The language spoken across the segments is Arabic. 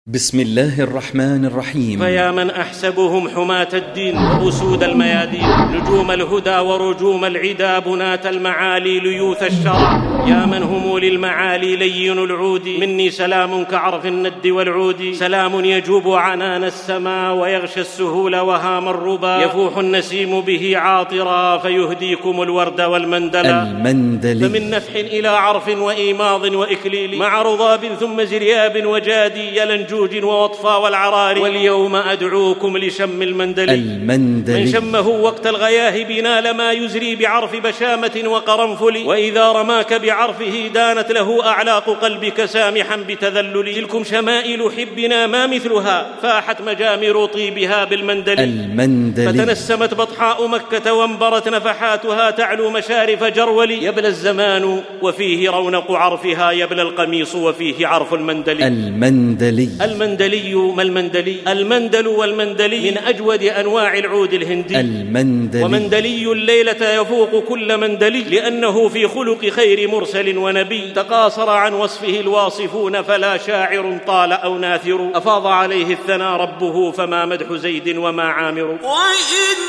بسم الله الرحمن الرحيم. فيا من أحسبهم حماة الدين وأسود الميادين، نجوم الهدى ورجوم العدا، بناة المعالي ليوث الشرع، يا من هم للمعالي لين العود، مني سلام كعرف الند والعود، سلام يجوب عنان السماء ويغشى السهول وهام الربا، يفوح النسيم به عاطرا فيهديكم الورد والمندلا، فمن نفح إلى عرف وإيماض وإكليل، مع رضاب ثم زرياب وجادي، يلنجوج ووطفا والعرار، واليوم أدعوكم لشم المندل، من شمه وقت الغياهب نال ما يزري بعرف بشامة وقرنفل، وإذا رماك بعرفه دانت له أعلاق قلبك سامحا بتذلل، تلكم شمائل حبنا ما مثلها، فاحت مجامر طيبها بالمندل، فتنسمت بطحاء مكة وانبرت نفحاتها تعلو مشارف جرول، يبلى الزمان وفيه رونق عرفها، يبلى القميص وفيه عرف المندل. المندلي ما المندلي؟ المندل والمندلي من أجود أنواع العود الهندي، ومندلي الليلة يفوق كل مندلي، لأنه في خلق خير مرسل ونبي، تقاصر عن وصفه الواصفون فلا شاعر طال أو ناثر، أفاض عليه الثنى ربه فما مدح زيد وما عامر، وإنك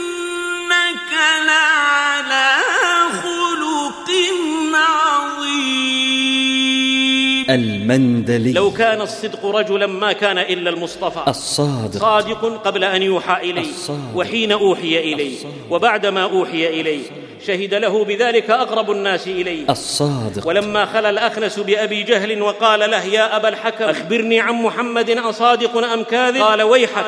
لعلى خلق عظيم. المندلي لو كان الصدق رجلا ما كان إلا المصطفى الصادق، صادق قبل أن يوحى إليه وحين أوحي إليه وبعدما أوحي إليه، شهد له بذلك أقرب الناس إليه الصادق، ولما خلى الأخنس بأبي جهل وقال له يا أبا الحكم أخبرني عن محمد أصادق أم كاذب، قال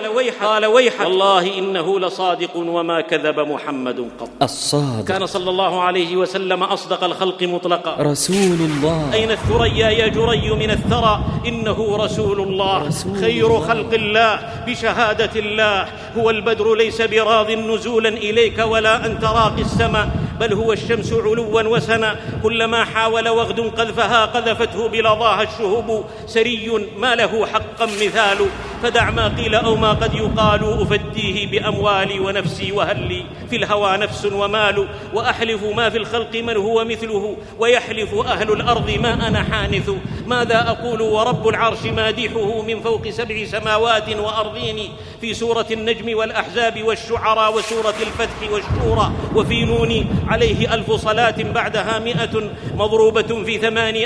ويحك والله إنه لصادق وما كذب محمد قط الصادق. كان صلى الله عليه وسلم أصدق الخلق مطلقا، رسول الله. أين الثريا يا جري من الثرى؟ إنه رسول الله، خير خلق الله بشهادة الله، هو البدر ليس براض نزولا إليك ولا أنت راقي السماء، بل هو الشمس علوا وسنا، كلما حاول وغد قذفها قذفته بلظاها الشهب، سري ما له حقا مثال، فدع ما قيل أو ما قد يقال، أفديه بأموالي ونفسي وهل لي في الهوى نفس ومال، وأحلف ما في الخلق من هو مثله، ويحلف أهل الأرض ما أنا حانث، ماذا أقول ورب العرش مادحه من فوق 7 سماوات وأرضين، في سورة النجم والأحزاب والشعراء وسورة الفتح والشورى، وفي نون عليه 1000 صلاة بعدها 100 مضروبة في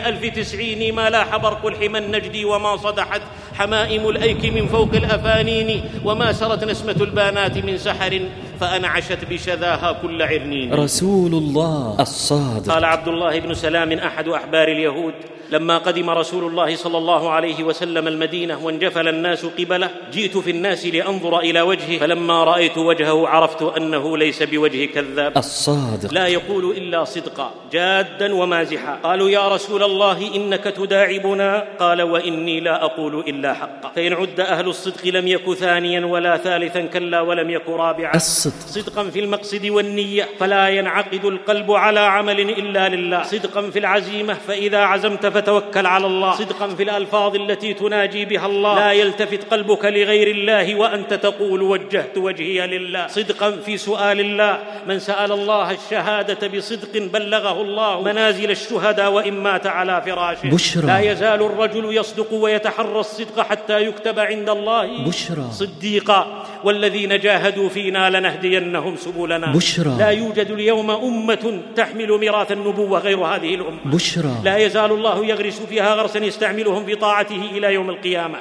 8090، ما لاح برق الحمى النجدي وما صدحت حمائم الأيك من فوق الأفانين، وما سرت نسمة البانات من سحر فأنعشت بشذاها كل عرنين، رسول الله الصادق. قال عبد الله بن سلام أحد أحبار اليهود لما قدم رسول الله صلى الله عليه وسلم المدينة وانجفل الناس قبله، جئت في الناس لأنظر إلى وجهه، فلما رأيت وجهه عرفت أنه ليس بوجه كذاب الصادق، لا يقول إلا صدقا جادا ومازحا. قالوا يا رسول الله إنك تداعبنا، قال وإني لا أقول إلا حقا، فإن عد أهل الصدق لم يك ثانيا ولا ثالثا كلا ولم يك رابعا، صدقا في المقصد والنية فلا ينعقد القلب على عمل إلا لله، صدقا في العزيمة فإذا عزمت فتوكل على الله، صدقا في الألفاظ التي تناجي بها الله لا يلتفت قلبك لغير الله وأنت تقول وجهت وجهي لله، صدقا في سؤال الله، من سأل الله الشهادة بصدق بلغه الله منازل الشهداء وإن مات على فراشه، بشرى. لا يزال الرجل يصدق ويتحرى الصدق حتى يكتب عند الله بشرى صديقا، والذين جاهدوا فينا لنهدينهم سبلنا، بشرى. لا يوجد اليوم أمة تحمل ميراث النبوة غير هذه الأمة، بشرى. لا يزال الله يغرس فيها غرسا يستعملهم في طاعته إلى يوم القيامة.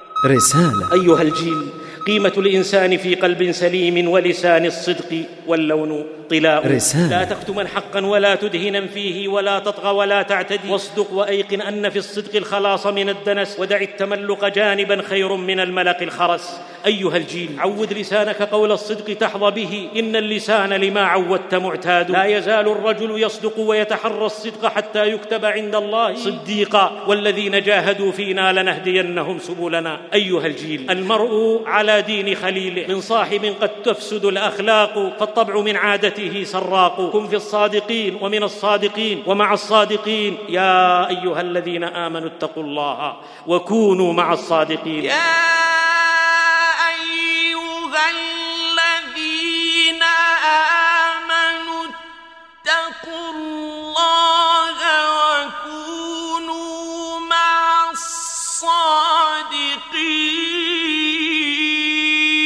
رسالة. أيها الجيل، قيمة الإنسان في قلب سليم ولسان الصدق، واللون طلاء، رسالة. لا تكتما حقا ولا تدهنا فيه ولا تطغى ولا تعتدي، واصدق وأيقن أن في الصدق الخلاص من الدنس، ودع التملق جانبا خير من الملق الخرس. أيها الجيل، عود لسانك قول الصدق تحظى به، إن اللسان لما عودت معتاد، لا يزال الرجل يصدق ويتحرى الصدق حتى يكتب عند الله صديقا، والذين جاهدوا فينا لنهدينهم سبلنا. أيها الجيل، المرء على دين خليله، من صاحب قد تفسد الأخلاق، فالطبع من عادته سراق، كن في الصادقين ومن الصادقين ومع الصادقين، يا أيها الذين آمنوا اتقوا الله وكونوا مع الصادقين. يا أيها الذين آمنوا اتقوا الله وكونوا مع الصادقين.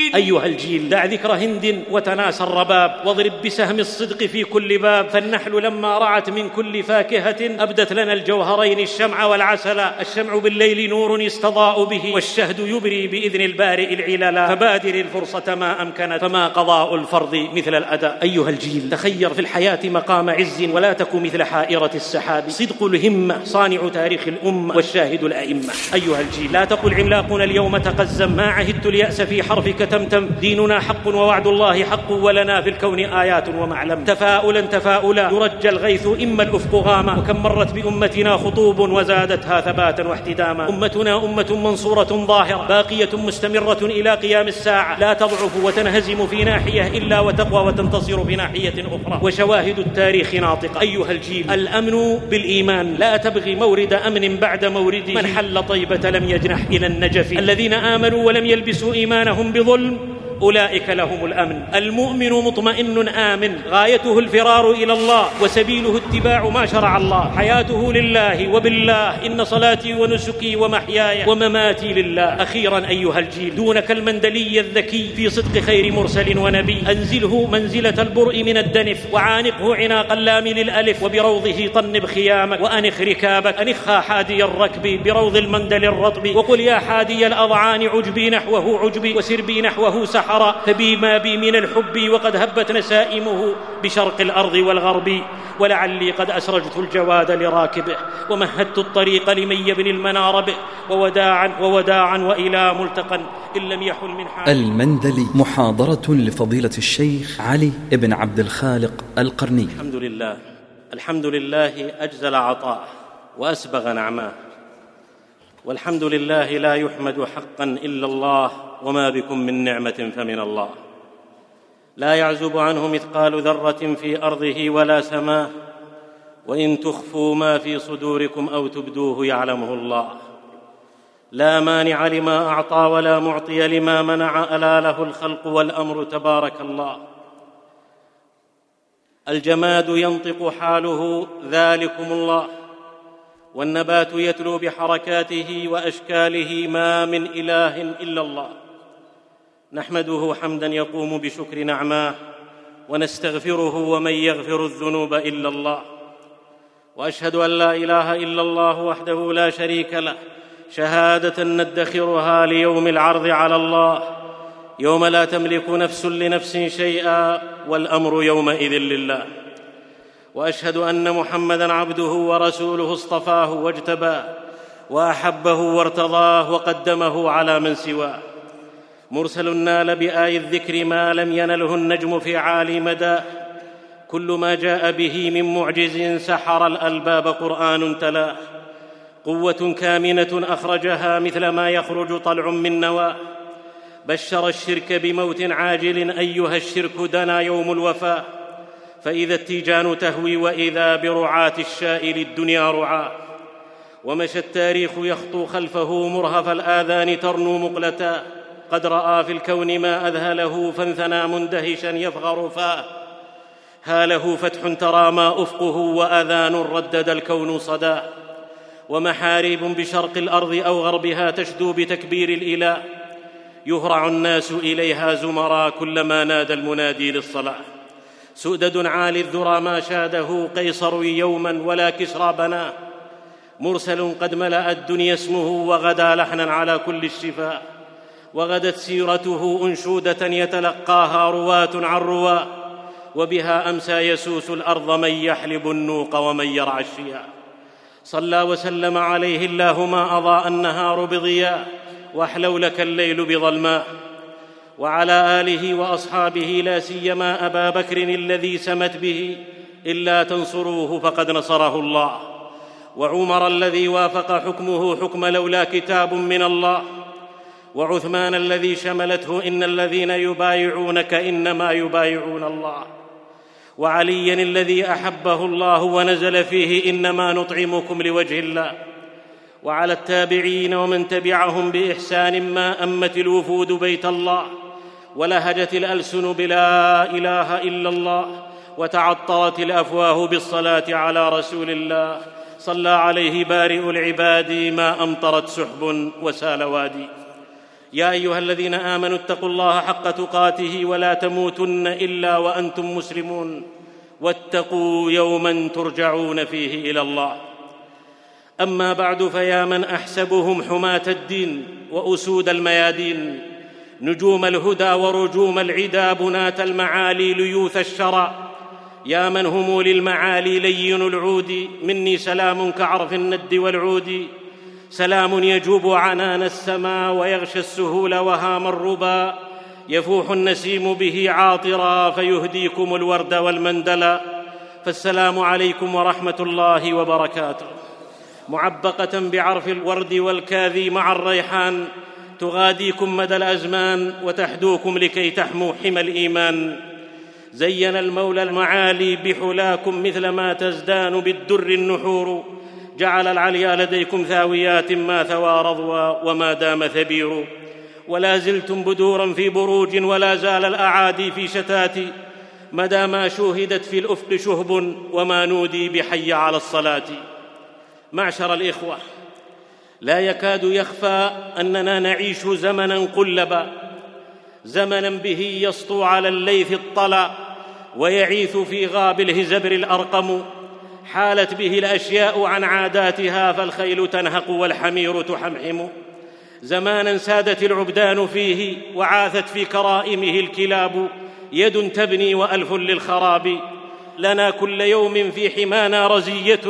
أيها الجيل دع ذكر هند وتناسى الرباب، واضرب بسهم الصدق في كل باب، فالنحل لما رعت من كل فاكهة أبدت لنا الجوهرين الشمع والعسل. الشمع بالليل نور يستضاء به، والشهد يبري بإذن البارئ العللا، فبادر الفرصة ما أمكنت، فما قضاء الفرض مثل الأداء. أيها الجيل تخير في الحياة مقام عز، ولا تك مثل حائرة السحاب، صدق الهمة صانع تاريخ الأمة والشاهد الأئمة. أيها الجيل لا تقل عملاقنا اليوم تقزم، ما عهدت اليأس في حرفك تمتم، ديننا حق ووعد الله حق، ولنا في الكون آيات ومعلم. تفاؤلا تفاؤلا يرجى الغيث إما الأفق غاما، وكم مرت بأمتنا خطوب وزادتها ثباتا واحتداما. أمتنا أمة منصورة ظاهرة باقية مستمرة إلى قيام الساعة، لا تضعف وتنهزم في ناحية إلا وتقوى وتنتصر في ناحية أخرى، وشواهد التاريخ ناطقة. أيها الجيل الأمن بالإيمان، لا تبغي مورد أمن بعد مورده، من حل طيبة لم يجنح إلى النجف. الذين آمنوا ولم يلبسوا إيمانهم بظلم أولئك لهم الأمن. المؤمن مطمئن آمن، غايته الفرار إلى الله وسبيله اتباع ما شرع الله، حياته لله وبالله، إن صلاتي ونسكي ومحياي ومماتي لله. أخيرا أيها الجيل دونك المندلي الذكي في صدق خير مرسل ونبي، أنزله منزلة البرء من الدنف، وعانقه عناق اللام للألف، وبروضه طنب خيامك وأنخ ركابك، أنخها حادي الركب بروض المندل الرطب، وقل يا حادي الأضعان عجبي نحوه عجبي، وسربي نحوه سحر، فبي ما بي من الحب، وقد هبت نسائمه بشرق الأرض والغرب، ولعلي قد أسرجت الجواد لراكبه، ومهدت الطريق لمن يبني المنار به، ووداعا وإلى ملتقى إن لم يحل من حال. المندلي، محاضرة لفضيلة الشيخ علي بن عبد الخالق القرني. الحمد لله أجزل عطاء وأسبغ نعماه، والحمد لله لا يحمد حقا إلا الله، وما بكم من نعمة فمن الله. لا يعزب عنه مثقال ذرة في أرضه ولا سماه، وإن تخفوا ما في صدوركم أو تبدوه يعلمه الله. لا مانع لما أعطى ولا معطي لما منع، ألا له الخلق والأمر تبارك الله. الجماد ينطق حاله ذلكم الله، والنبات يتلو بحركاته وأشكاله، ما من إله إلا الله. نحمده حمدا يقوم بشكر نعماه، ونستغفره ومن يغفر الذنوب إلا الله. وأشهد أن لا إله إلا الله وحده لا شريك له، شهادة ندخرها ليوم العرض على الله، يوم لا تملك نفس لنفس شيئا، والأمر يومئذ لله. وأشهد أن محمدًا عبده ورسوله، اصطفاه واجتباه، وأحبه وارتضاه، وقدمه على من سواه. مرسل نال بآي الذكر ما لم ينله النجم في عالي مداه، كل ما جاء به من معجز سحر الألباب قرآن تلاه. قوة كامنة أخرجها مثل ما يخرج طلع من نواه، بشر الشرك بموت عاجل، أيها الشرك دنا يوم الوفاة. فإذا التيجان تهوي، وإذا برعاة الشاء للدنيا رعاه. ومشى التاريخ يخطو خلفه مرهف الآذان ترنو مقلتا، قد رأى في الكون ما أذهله، فانثنى مندهشا يفغر فاه. هاله فتح ترى ما أفقه، وأذان ردد الكون صداه. ومحاريب بشرق الأرض أو غربها تشدو بتكبير الإله، يهرع الناس إليها زمرا كلما نادى المنادي للصلاة. سؤدد عالي الذرى ما شاده قيصر يوما ولا كسرى بناه، مرسل قد ملأ الدنيا اسمه، وغدا لحنا على كل الشفاء. وغدت سيرته أنشودة يتلقاها رواة عن رواة، وبها أمسى يسوس الأرض من يحلب النوق ومن يرعى الشياء. صلى وسلم عليه الله ما أضاء النهار بضياء، وأحلو لك الليل بظلماء. وعلى آله وأصحابه، لا سيما أبا بكر الذي سمت به، إلا تنصروه فقد نصره الله. وعمر الذي وافق حكمه حكم لولا كتاب من الله. وعثمان الذي شملته إن الذين يبايعونك إنما يبايعون الله. وعليا الذي أحبه الله ونزل فيه إنما نطعمكم لوجه الله. وعلى التابعين ومن تبعهم بإحسان ما أمت الوفود بيت الله، ولهجت الألسن بلا إله إلا الله، وتعطرت الأفواه بالصلاة على رسول الله. صلى عليه بارئ العباد ما أمطرت سحب وسال وادي. يا أيها الذين آمنوا اتقوا الله حق تقاته ولا تموتن إلا وأنتم مسلمون واتقوا يوما ترجعون فيه إلى الله. أما بعد، فيا من أحسبهم حماة الدين وأسود الميادين، نجوم الهدى ورجوم العدا، بناة المعالي ليوث الشرى، يا من هم للمعالي لين العود، مني سلام كعرف الند والعود، سلام يجوب عنان السماء ويغشى السهول وهام الربا، يفوح النسيم به عاطرا فيهديكم الورد والمندلا. فالسلام عليكم ورحمة الله وبركاته، معبقة بعرف الورد والكاذي مع الريحان، تغاديكم مدى الأزمان وتحدوكم لكي تحموا حمى الإيمان. زين المولى المعالي بحلاكم مثل ما تزدان بالدر النحور، جعل العليا لديكم ثاويات ما ثوى رضوى وما دام ثبير، ولا زلتم بدورا في بروج ولا زال الأعادي في شتات، مدى ما شوهدت في الأفق شهب وما نودي بحي على الصلاة. معشر الإخوة، لا يكاد يخفى أننا نعيش زمنا قلبا، زمنا به يسطو على الليث الطلى ويعيث في غاب الهزبر الأرقم، حالت به الأشياء عن عاداتها، فالخيل تنهق والحمير تحمحم، زمانا سادت العبدان فيه وعاثت في كرائمه الكلاب، يد تبني وألف للخراب، لنا كل يوم في حمانا رزية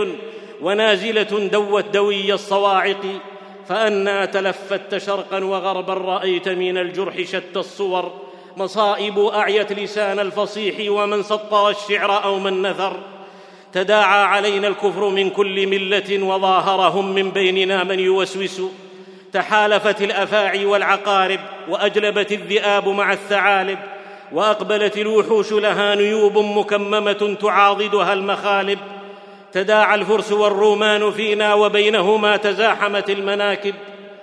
ونازلة دوت دوي الصواعق، فأنا تلفت شرقا وغربا رأيت من الجرح شتى الصور، مصائب أعيت لسان الفصيح ومن سطر الشعر أو من نثر، تداعى علينا الكفر من كل ملة وظاهرهم من بيننا من يوسوس، تحالفت الأفاعي والعقارب وأجلبت الذئاب مع الثعالب، وأقبلت الوحوش لها نيوب مكممة تعاضدها المخالب، تداعى الفرس والرومان فينا وبينهما تزاحمت المناكب،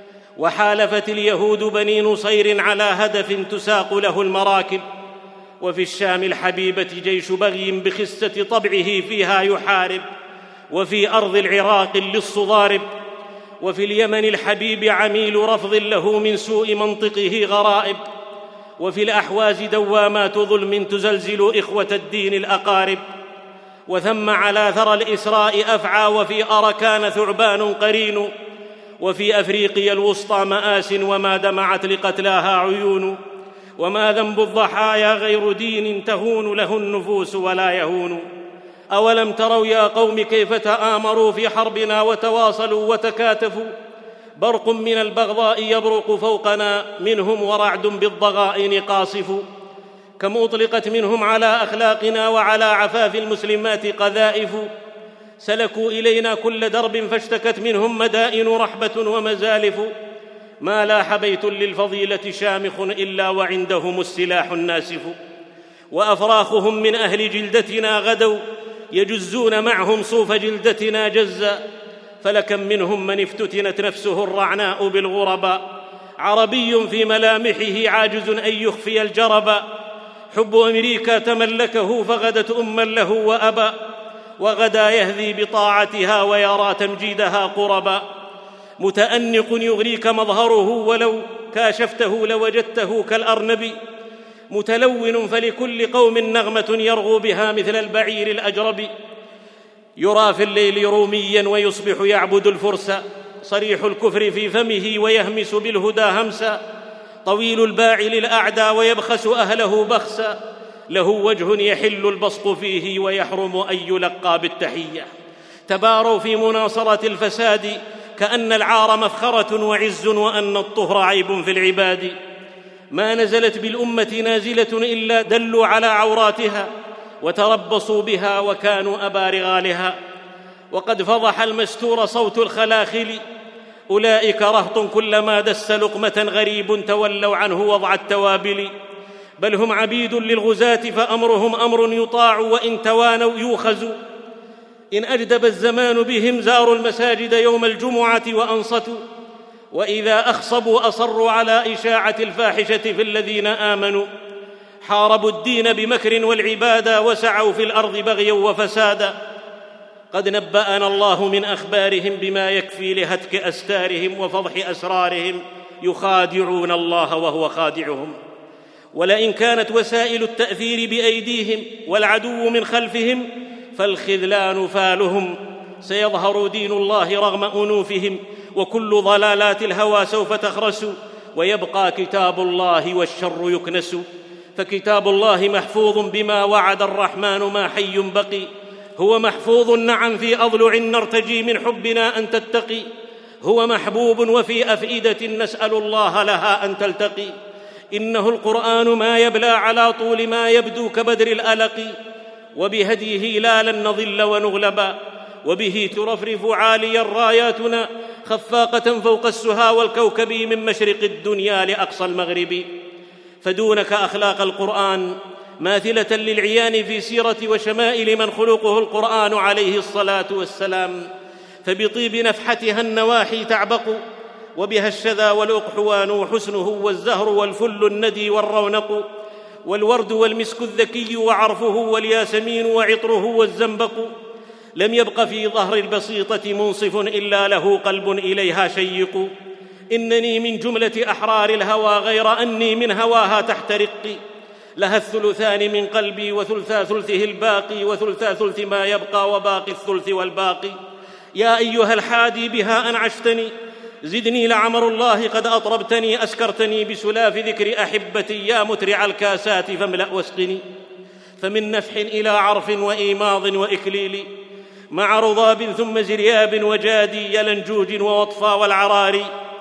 وحالفت اليهود بني نصير على هدف تساق له المراكب، وفي الشام الحبيبة جيش بغي بخسة طبعه فيها يحارب، وفي أرض العراق للصضارب، وفي اليمن الحبيب عميل رفض له من سوء منطقه غرائب، وفي الأحواز دوامات ظلم تزلزل إخوة الدين الأقارب، وثم على ثرى الإسراء أفعى، وفي أركان ثعبان قرين، وفي أفريقيا الوسطى مآس وما دمعت لقتلاها عيون، وما ذنب الضحايا غير دين تهون له النفوس ولا يهون. أولم تروا يا قوم كيف تآمروا في حربنا وتواصلوا وتكاتفوا، برق من البغضاء يبرق فوقنا منهم ورعد بالضغائن قاصف، كم أطلقت منهم على أخلاقنا وعلى عفاف المسلمات قذائف، سلكوا إلينا كل درب فاشتكت منهم مدائن رحبة ومزالف، ما لاح بيت للفضيلة شامخ إلا وعندهم السلاح الناسف، وأفراخهم من أهل جلدتنا غدوا يجزون معهم صوف جلدتنا جزا، فلكم منهم من افتتنت نفسه الرعناء بالغرباء، عربي في ملامحه عاجز أن يخفي الجربا، حب أمريكا تملكه فغدت أما له وأبا، وغدا يهذي بطاعتها ويرى تمجيدها قربا، متأنق يغريك مظهره ولو كاشفته لوجدته كالأرنب، متلون فلكل قوم نغمة يرغو بها مثل البعير الأجرب، يرى في الليل روميا ويصبح يعبد الفرس، صريح الكفر في فمه ويهمس بالهدى همسا، طويل الباع للأعدى ويبخس أهله بخسا، له وجه يحل البصق فيه ويحرم أن يلقى بالتحية، تباروا في مناصرة الفساد كأن العار مفخرة وعز وأن الطهر عيب في العباد، ما نزلت بالأمة نازلة إلا دلوا على عوراتها وتربصوا بها وكانوا أبارغا لها، وقد فضح المستور صوت الخلاخل، أولئك رهط كلما دس لقمة غريب تولوا عنه وضع التوابل، بل هم عبيد للغزاة فأمرهم أمر يطاع وإن توانوا يوخزوا، إن أجدب الزمان بهم زاروا المساجد يوم الجمعة وأنصتوا، وإذا أخصبوا أصروا على إشاعة الفاحشة في الذين آمنوا، حاربوا الدين بمكر والعبادة وسعوا في الأرض بغيا وفسادا، قد نبأنا الله من أخبارهم بما يكفي لهتك أستارهم وفضح أسرارهم يخادعون الله وهو خادعهم. ولئن كانت وسائل التأثير بأيديهم والعدو من خلفهم فالخذلان فالهم. سيظهر دين الله رغم أنوفهم، وكل ضلالات الهوى سوف تخرس، ويبقى كتاب الله والشر يكنس. فكتاب الله محفوظ بما وعد الرحمن ما حي بقي، هو محفوظ نعم في أضلع نرتجي من حبنا أن تتقي، هو محبوب وفي أفئدة نسأل الله لها أن تلتقي. إنه القرآن ما يبلى على طول ما يبدو كبدر الألق، وبهديه لا لن نضل ونغلبا، وبه ترفرف عاليا راياتنا خفاقة فوق السها والكوكب من مشرق الدنيا لأقصى المغرب. فدونك أخلاق القرآن ماثلة للعيان في سيرة وشمائل من خلقه القرآن عليه الصلاة والسلام، فبطيب نفحتها النواحي تعبق، وبها الشذا والأقحوان وحسنه والزهر والفل الندي والرونق، والورد والمسك الذكي وعرفه والياسمين وعطره والزنبق. لم يبق في ظهر البسيطة منصف إلا له قلب إليها شيق. إنني من جملة أحرار الهوى غير أني من هواها تحترق. لها الثلثان من قلبي وثلثا ثلثه الباقي، وثلثا ثلث ما يبقى وباقي الثلث والباقي. يا أيها الحادي بها أنعشتني، زدني لعمر الله قد أطربتني، أسكرتني بسلاف ذكر أحبتي، يا مترع الكاسات فاملأ واسقني. فمن نفح إلى عرف وإيماض وإكليل، مع رضاب ثم زرياب وجادي، يلنجوج ووطفا والعراري.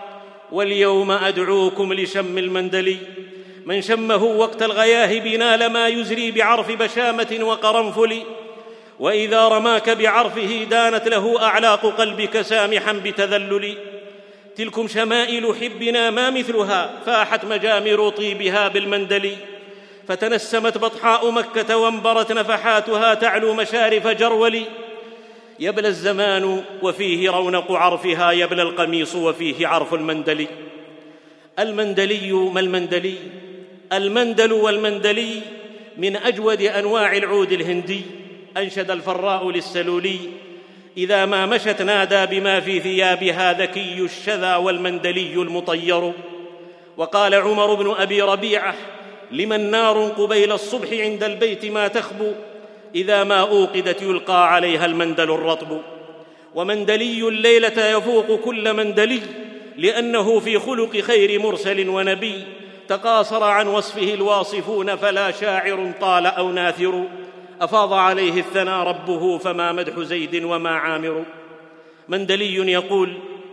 واليوم أدعوكم لشم المندلي، من شمه وقت الغياهب نال ما يزري بعرف بشامة وقرنفل. وإذا رماك بعرفه دانت له أعلاق قلبك سامحا بتذلل. تلكم شمائل حبنا ما مثلها، فاحت مجامر طيبها بالمندل. فتنسمت بطحاء مكة وانبرت نفحاتها تعلو مشارف جرول. يبلى الزمان وفيه رونق عرفها، يبلى القميص وفيه عرف المندل. المندلي ما المندلي؟ المندل والمندلي من أجود أنواع العود الهندي. أنشد الفراء للسلولي: إذا ما مشت نادى بما في ثيابها ذكي الشذا والمندلي المطير. وقال عمر بن أبي ربيعة: لمن نار قبيل الصبح عند البيت ما تخبو، إذا ما أوقدت يلقى عليها المندل الرطب. ومندلي الليلة يفوق كل مندلي، لأنه في خلق خير مرسل ونبي. تقاصر عن وصفه الواصفون، فلا شاعر طال أو ناثر. أفاض عليه الثنى ربه، فما مدح زيد وما عامر. مندلي يقول: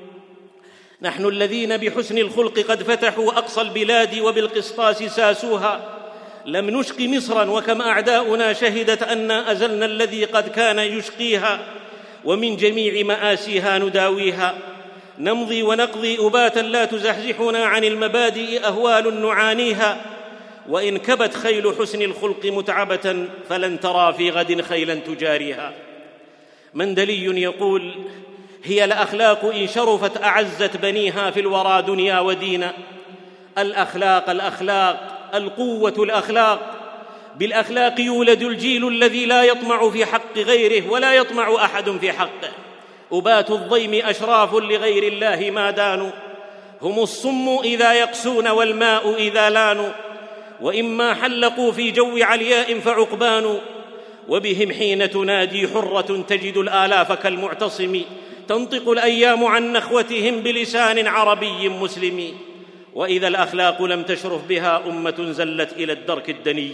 نحن الذين بحسن الخلق قد فتحوا أقصى البلاد، وبالقسطاس ساسوها. لم نشق مصرا، وكم أعداؤنا شهدت أنا أزلنا الذي قد كان يشقيها، ومن جميع مآسيها نداويها. نمضي ونقضي أباتا لا تزحزحنا عن المبادئ أهوال نعانيها. وإن كبت خيل حسن الخلق متعبة، فلن ترى في غد خيلا تجاريها. مندلي يقول: هي الأخلاق إن شرفت أعزت بنيها في الورى دنيا ودينا. الأخلاق الأخلاق، القوة الأخلاق. بالأخلاق يولد الجيل الذي لا يطمع في حق غيره، ولا يطمع أحد في حقه. أبات الضيم أشراف لغير الله ما دانوا، هم الصم إذا يقسون والماء إذا لانوا. وإما حلقوا في جو علياء فعقبان، وبهم حين تنادي حرة تجد الآلاف كالمعتصم. تنطق الأيام عن نخوتهم بلسان عربي مسلم. وإذا الأخلاق لم تشرف بها أمة زلت إلى الدرك الدني.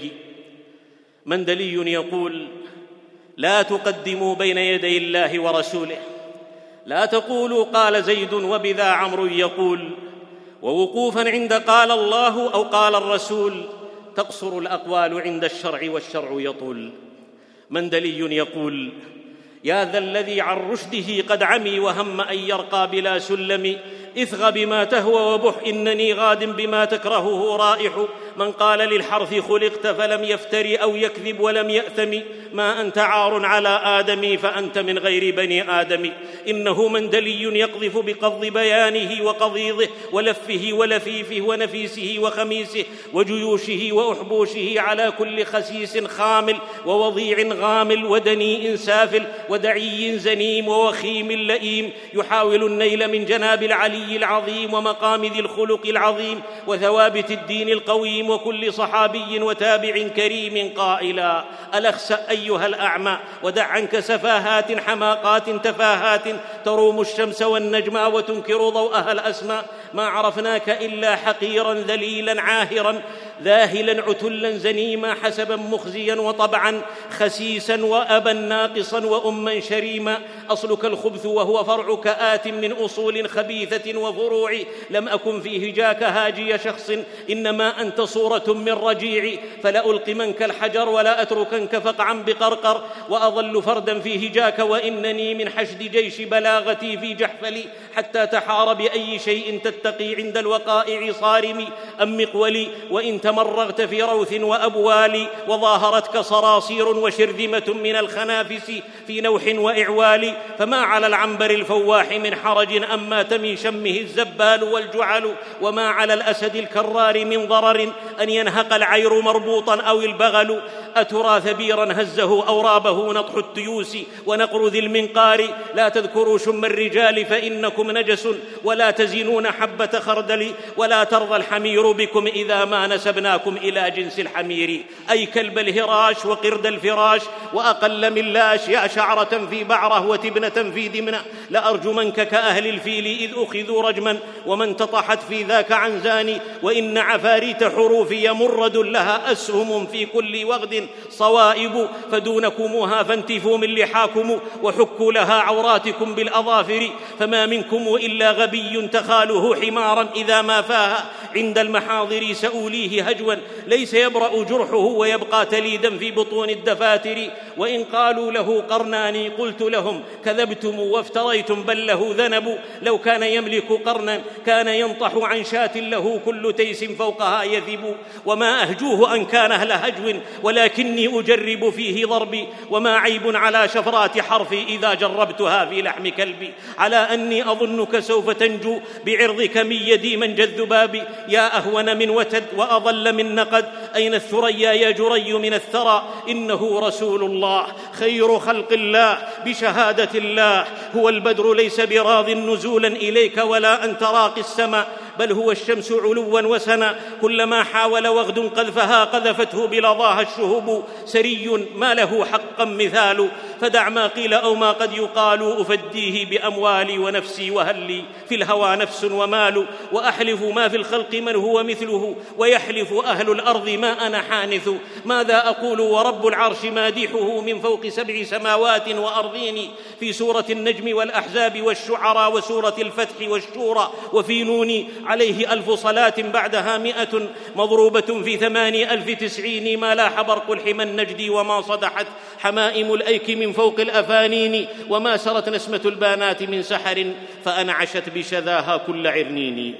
مندلي يقول: لا تقدموا بين يدي الله ورسوله، لا تقولوا قال زيد وبذا عمرو يقول. ووقوفا عند قال الله أو قال الرسول تقصر الأقوال عند الشرع والشرع يطول. مندلي يقول: يا ذا الذي عن رشده قد عمي، وهم أن يرقى بلا سلم. اثغ بما تهوى وبح، إنني غاد بما تكرهه رائح. من قال للحرث خلقت فلم يفتري أو يكذب ولم يأثم، ما أنت عار على آدم فأنت من غير بني آدم. إنه مندلي يقذف بقض بيانه وقضيضه ولفه ولفيفه ونفيسه وخميسه وجيوشه وأحبوشه على كل خسيس خامل ووضيع غامل ودنيء سافل ودعي زنيم ووخيم لئيم، يحاول النيل من جناب العلي العلي العظيم ومقام ذي الخلق العظيم وثوابت الدين القويم وكل صحابي وتابع كريم قائلا: ألا اخسأ أيها الأعمى ودع عنك سفاهات حماقات تفاهات تروم الشمس والنجم وتنكر ضوءها الأسماء. ما عرفناك إلا حقيرا ذليلا عاهرا ذاهلا عتلا زنيما حسبا مخزيا وطبعا خسيسا وأبا ناقصا وأما شريما. أصلك الخبث وهو فرعك آت من أصول خبيثة وفروع. لم أكن في هجاك هاجي شخص إنما أنت صورة من رجيع. فلألقمنك الحجر ولا أتركنك فقعا بقرقر وأظل فردا في هجاك وإنني من حشد جيش بلاغتي في جحفلي حتى تحار بأي شيء تتقي عند الوقائع صارمي أم مقولي. وإن تمرغت في روث وأبوال وظاهرتك صراصير وشرذمة من الخنافس في نوح وإعوال فما على العنبر الفواح من حرج أم مات من شمه الزبال والجعل. وما على الأسد الكرار من ضرر أن ينهق العير مربوطا أو البغل. أترى ثبيرا هزه أورابه نطح التيوس ونقر ذي المنقار. لا تذكروا شم الرجال فإنكم نجس ولا تزنون حبة خردل. ولا ترضى الحمير بكم إذا ما نسبناكم إلى جنس الحمير. أي كلب الهراش وقرد الفراش وأقل من لاش يا شعرة في بعرة وتبنة في دمنة. لأرجمنك كأهل الفيل إذ أخذوا رجما ومن تطحت في ذاك عنزاني. وإن عفاريت حروفي مرد لها أسهم في كل وغد صوائب. فدونكموها فانتفوا من لحاكم وحكوا لها عوراتكم بالأظافر. فما منكم إلا غبي تخاله حمارا إذا ما فاها عند المحاضر سأوليه هجوا. ليس يبرأ جرحه ويبقى تليدا في بطون الدفاتر. وإن قالوا له قرنان قلت لهم كذبتم وافتريتم بل له ذنب. لو كان يملك قرنا كان ينطح عن شاة له كل تيس فوقها يذب. وما أهجوه أن كان أهل هجو ولكني أجرب فيه ضربي. وما عيب على شفرات حرفي إذا جربتها في لحم كلبي. على أني أظنك سوف تنجو بعرضك من يدي من جذباب. يا أهون من وتد وأضل من نقد أين الثريا يا جري من الثرى. إنه رسول الله خير خلق الله بشهادة الله. هو البدر ليس براض نزولا إليك ولا أنت راقي السماء بل هو الشمس علوا وسنا. كلما حاول وغد قذفها قذفته بلظاها الشهب. سري ما له حقا مثال فدع ما قيل أو ما قد يقال. أفديه بأموالي ونفسي وهل لي في الهوى نفس ومال. وأحلف ما في الخلق من هو مثله ويحلف أهل الأرض ما أنا حانث. ماذا أقول ورب العرش مادحه من فوق 7 سماوات وأرضين. في سورة النجم والأحزاب والشعراء وسورة الفتح والشورى وفي نون عليه 1000 صلاة بعدها 100 مضروبة في 8090. ما لاح برق الحمى النجدي وما صدحت حمائم الأيك من فوق الأفانين. وما سرت نسمة البانات من سحر فأنعشت بشذاها كل عرنين.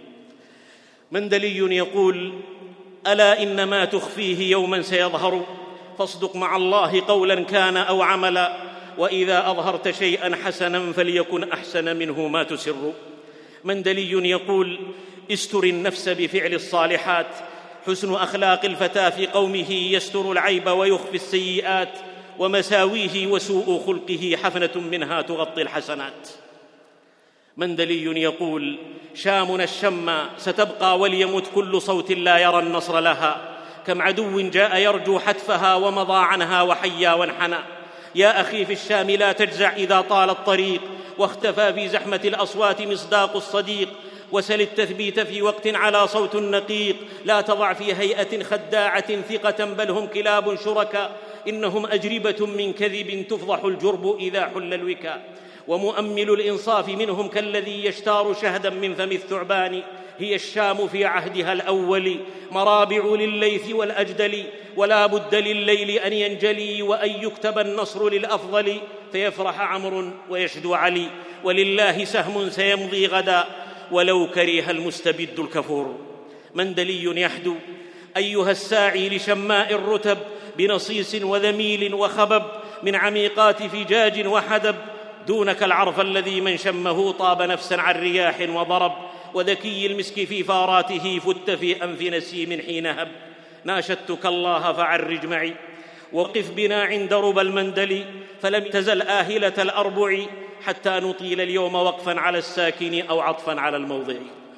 مندلي يقول: ألا إن ما تخفيه يوما سيظهر فاصدق مع الله قولا كان أو عملا. وإذا أظهرت شيئا حسنا فليكن أحسن منه ما تسر. مندلي يقول: استر النفس بفعل الصالحات. حسن أخلاق الفتى في قومه يستر العيب ويخفي السيئات. ومساويه وسوء خلقه حفنة منها تغطي الحسنات. مندلي يقول: شامنا الشمى ستبقى وليمت كل صوت لا يرى النصر لها. كم عدو جاء يرجو حتفها ومضى عنها وحيا وانحنى. يا أخي في الشام لا تجزع إذا طال الطريق واختفى في زحمة الأصوات مصداق الصديق. وسل التثبيت في وقت على صوت نقيق. لا تضع في هيئة خداعة ثقة بل هم كلاب شركاء. إنهم أجربة من كذب تفضح الجرب إذا حل الوكاء. ومؤمل الإنصاف منهم كالذي يشتار شهدا من فم الثعبان. هي الشام في عهدها الأول مرابع للليث والأجدل. ولا بد لليل أن ينجلي وأن يكتب النصر للأفضل. فيفرح عمرو ويشدو علي ولله سهم سيمضي غدا ولو كره المستبد الكفور. مندلي يحدو: أيها الساعي لشماء الرتب بنصيص وذميل وخبب من عميقات فجاج وحدب. دونك العرف الذي من شمه طاب نفسا عن رياح وضرب. وذكي المسك في فاراته فت في أنف نسيم حين هب. ناشدتك الله فعرج معي وقف بنا عند ربى المندل. فلم تزل آهلة الأربع حتى نطيل اليوم وقفا على الساكن أو عطفا على الموضع.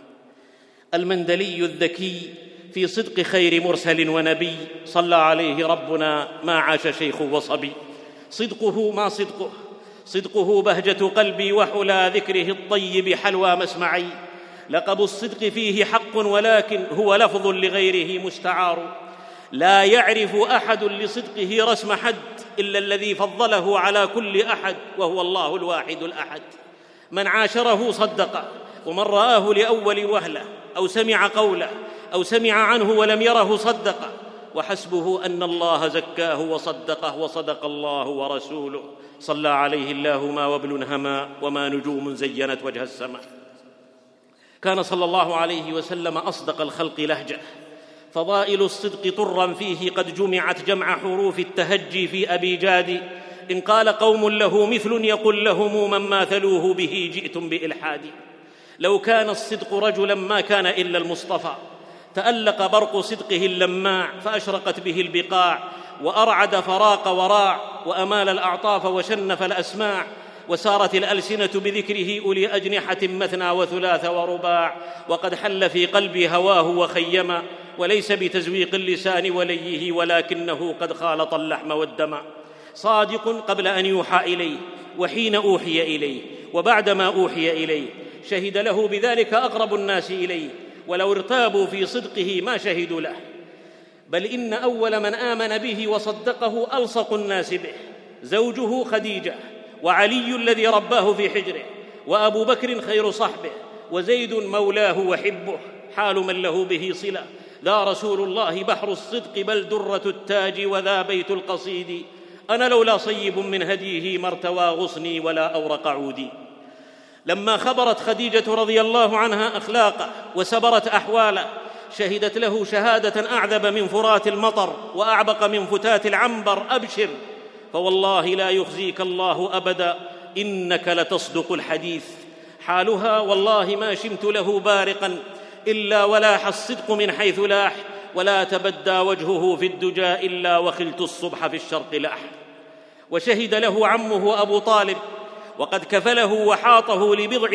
المندلي الذكي في صدق خير مرسل ونبي صلى عليه ربنا ما عاش شيخ وصبي. صدقه ما صدقه، صدقه بهجة قلبي وحلى ذكره الطيب حلوى مسمعي. لقب الصدق فيه حق ولكن هو لفظ لغيره مستعار. لا يعرف أحد لصدقه رسم حد إلا الذي فضله على كل أحد وهو الله الواحد الأحد. من عاشره صدقه، ومن رآه لأول وهلة أو سمع قوله أو سمع عنه ولم يره صدقه، وحسبه أن الله زكاه وصدقه وصدق الله ورسوله. صلى عليه الله ما وبل هما وما نجوم زينت وجه السماء. كان صلى الله عليه وسلم أصدق الخلق لهجة، فضائل الصدق طرا فيه قد جمعت جمع حروف التهجي في أبي جاد. إن قال قوم له مثل يقل لهم من ماثلوه به جئتم بإلحاد. لو كان الصدق رجلا ما كان إلا المصطفى، تألق برق صدقه اللماع فأشرقت به البقاع، وأرعد فراق وراع، وأمال الأعطاف وشنف الأسماع، وسارت الألسنة بذكره أولي أجنحة مثنى وثلاث ورباع. وقد حل في قلبي هواه وخيما، وليس بتزويق اللسان وليه ولكنه قد خالط اللحم والدم. صادق قبل أن يوحى إليه، وحين أوحي إليه، وبعدما أوحي إليه. شهد له بذلك أقرب الناس إليه، ولو ارتابوا في صدقه ما شهدوا له. بل إن أول من آمن به وصدقه ألصق الناس به زوجه خديجة، وعلي الذي رباه في حجره، وأبو بكر خير صحبه، وزيد مولاه وحبه حال من له به صلة. ذا رسول الله بحر الصدق بل درة التاج، وذا بيت القصيد. أنا لولا صيب من هديه ما ارتوى غصني ولا أورق عودي. لما خبرت خديجة رضي الله عنها أخلاقه وسبرت أحواله، شهدت له شهادة أعذب من فرات المطر وأعبق من فتات العنبر: أبشر فوالله لا يخزيك الله أبدا، إنك لتصدق الحديث. حالها: والله ما شمت له بارقا إلا ولاح الصدق من حيث لاح، ولا تبدى وجهه في الدجى إلا وخلت الصبح في الشرق لاح. وشهد له عمه أبو طالب وقد كفله وحاطه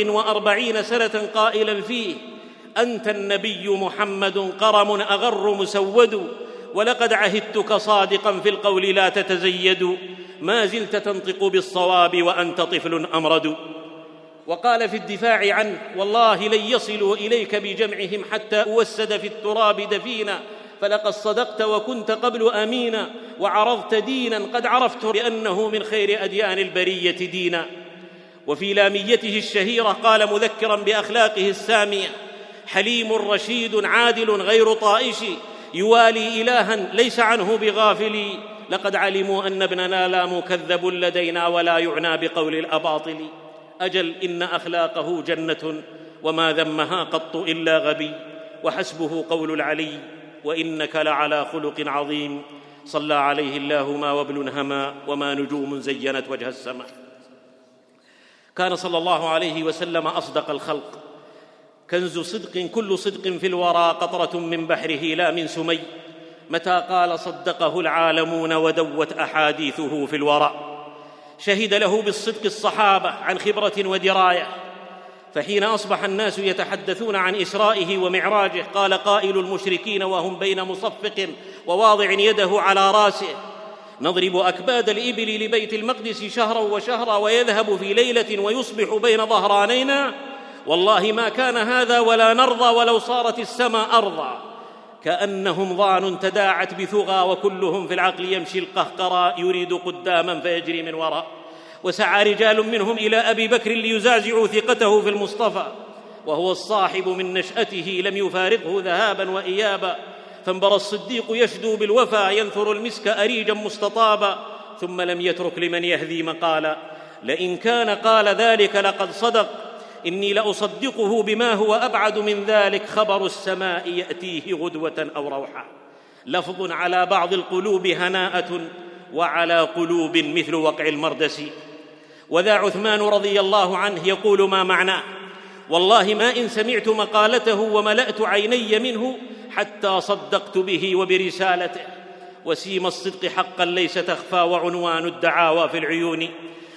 ل40 سنة قائلا فيه: أنت النبي محمد قرم أغر مسود، ولقد عهدتك صادقا في القول لا تتزيد، ما زلت تنطق بالصواب وأنت طفل أمرد. وقال في الدفاع عنه: والله لن يصلوا إليك بجمعهم حتى أوسد في التراب دفينا، فلقد صدقت وكنت قبل أمينا، وعرضت دينا قد عرفت بأنه من خير أديان البرية دينا. وفي لاميته الشهيرة قال مذكرا بأخلاقه السامية: حليم رشيد عادل غير طائش، يوالي إلها ليس عنه بغافل، لقد علموا أن ابننا لا مكذب لدينا ولا يعنى بقول الأباطل. أجل إن أخلاقه جنة وما ذمها قط إلا غبي، وحسبه قول العلي: وإنك لعلى خلق عظيم. صلى عليه الله ما وبل هما وما نجوم زينت وجه السماء. كان صلى الله عليه وسلم أصدق الخلق، كنز صدق كل صدق في الورى قطرة من بحره لا من سمي. متى قال صدقه العالمون ودوت أحاديثه في الورى. شهد له بالصدق الصحابة عن خبرة ودراية، فحين أصبح الناس يتحدثون عن إسرائه ومعراجه قال قائل المشركين وهم بين مصفق وواضع يده على راسه: نضرب أكباد الإبل لبيت المقدس شهرا وشهرا ويذهب في ليلة ويصبح بين ظهرانينا، والله ما كان هذا ولا نرضى ولو صارت السماء أرضا. كأنهم ضان تداعت بثغى وكلهم في العقل يمشي القهقرى، يريد قداما فيجري من وراء. وسعى رجال منهم إلى أبي بكر ليزازعوا ثقته في المصطفى، وهو الصاحب من نشأته لم يفارقه ذهابا وإيابا. فانبرى الصديق يشدو بالوفا ينثر المسك أريجا مستطابا، ثم لم يترك لمن يهذي مقالا: لئن كان قال ذلك لقد صدق، إني لأصدقه بما هو أبعد من ذلك، خبر السماء يأتيه غدوة أو روحا. لفظ على بعض القلوب هناءة، وعلى قلوب مثل وقع المردس. وذا عثمان رضي الله عنه يقول ما معناه: والله ما إن سمعت مقالته وملأت عيني منه حتى صدقت به وبرسالته. وسيم الصدق حقا ليس تخفى، وعنوان الدعاوى في العيون.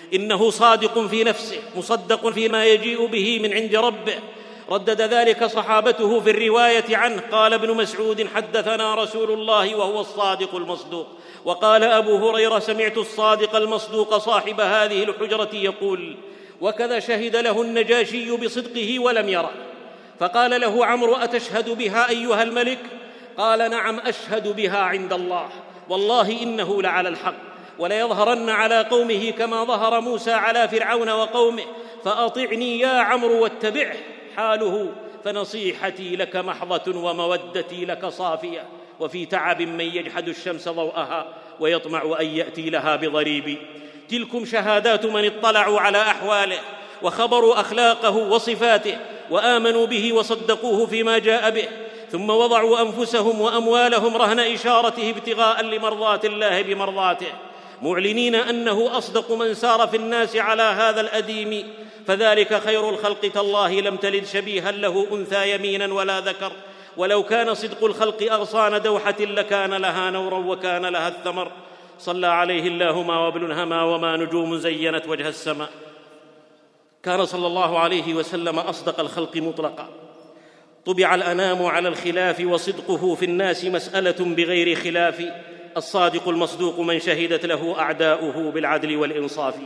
إنه صادق في نفسه مصدق فيما يجيء به من عند ربه. ردد ذلك صحابته في الرواية عنه. قال ابن مسعود: حدثنا رسول الله وهو الصادق المصدوق. وقال أبو هريرة: سمعت الصادق المصدوق صاحب هذه الحجرة يقول. وكذا شهد له النجاشي بصدقه ولم يره، فقال له عمرو: أتشهد بها أيها الملك؟ قال: نعم، أشهد بها عند الله، والله إنه لعلى الحق، وليظهرن على قومه كما ظهر موسى على فرعون وقومه، فأطعني يا عمرو واتبعه حاله، فنصيحتي لك محضة ومودتي لك صافية، وفي تعب من يجحد الشمس ضوءها ويطمع أن يأتي لها بضريب. تلكم شهادات من اطلعوا على أحواله وخبروا أخلاقه وصفاته وآمنوا به وصدقوه فيما جاء به، ثم وضعوا أنفسهم وأموالهم رهن إشارته ابتغاء لمرضات الله بمرضاته، معلنين أنه أصدق من سار في الناس على هذا الأديم، فذلك خير الخلق تالله لم تلد شبيها له أنثى يمينا ولا ذكر، ولو كان صدق الخلق أغصان دوحة لكان لها نورا وكان لها الثمر. صلى عليه الله ما وبل هما وما نجوم زينت وجه السماء. كان صلى الله عليه وسلم أصدق الخلق مطلقا، طبع الأنام على الخلاف، وصدقه في الناس مسألة بغير خلاف. الصادق المصدوق من شهدت له أعداؤه بالعدل والإنصاف.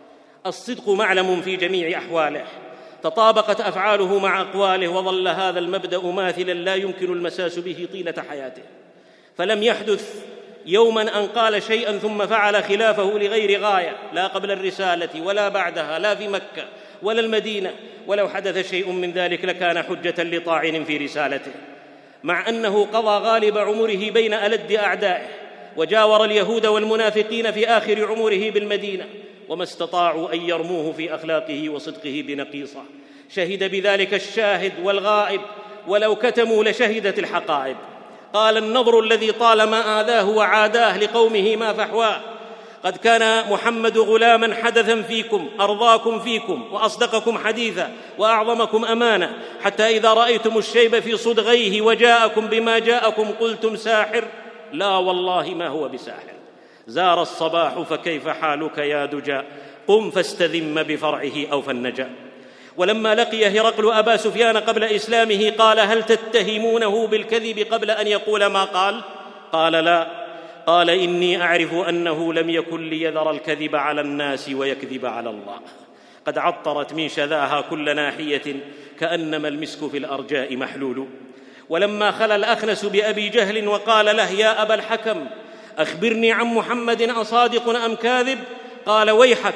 الصدق معلم في جميع أحواله، تطابقت أفعاله مع أقواله، وظل هذا المبدأ ماثلا لا يمكن المساس به طيلة حياته، فلم يحدث يوما أن قال شيئا ثم فعل خلافه لغير غاية، لا قبل الرسالة ولا بعدها، لا في مكة ولا المدينة، ولو حدث شيء من ذلك لكان حجة لطاعن في رسالته، مع أنه قضى غالب عمره بين ألد أعدائه، وجاور اليهود والمنافقين في آخر عمره بالمدينة، وما استطاعوا أن يرموه في أخلاقه وصدقه بنقيصة. شهد بذلك الشاهد والغائب، ولو كتموا لشهدت الحقائب. قال النضر الذي طالما آذاه وعاداه لقومه ما فحواه: قد كان محمد غلاما حدثا فيكم، أرضاكم فيكم، وأصدقكم حديثا، وأعظمكم أمانة، حتى إذا رأيتم الشيب في صدغيه وجاءكم بما جاءكم قلتم ساحر، لا والله ما هو بساحر. زار الصباح فكيف حالك يا دجى، قم فاستذم بفرعه أوفى النجا. ولما لقي هرقل أبا سفيان قبل إسلامه قال: هل تتهمونه بالكذب قبل أن يقول ما قال؟ قال: لا. قال: إني أعرف أنه لم يكن ليذر الكذب على الناس ويكذب على الله. قد عطرت من شذاها كل ناحية كأنما المسك في الأرجاء محلول. ولما خلا الأخنس بأبي جهل وقال له: يا أبا الحكم، أخبرني عن محمد أصادق أم كاذب؟ قال: ويحك،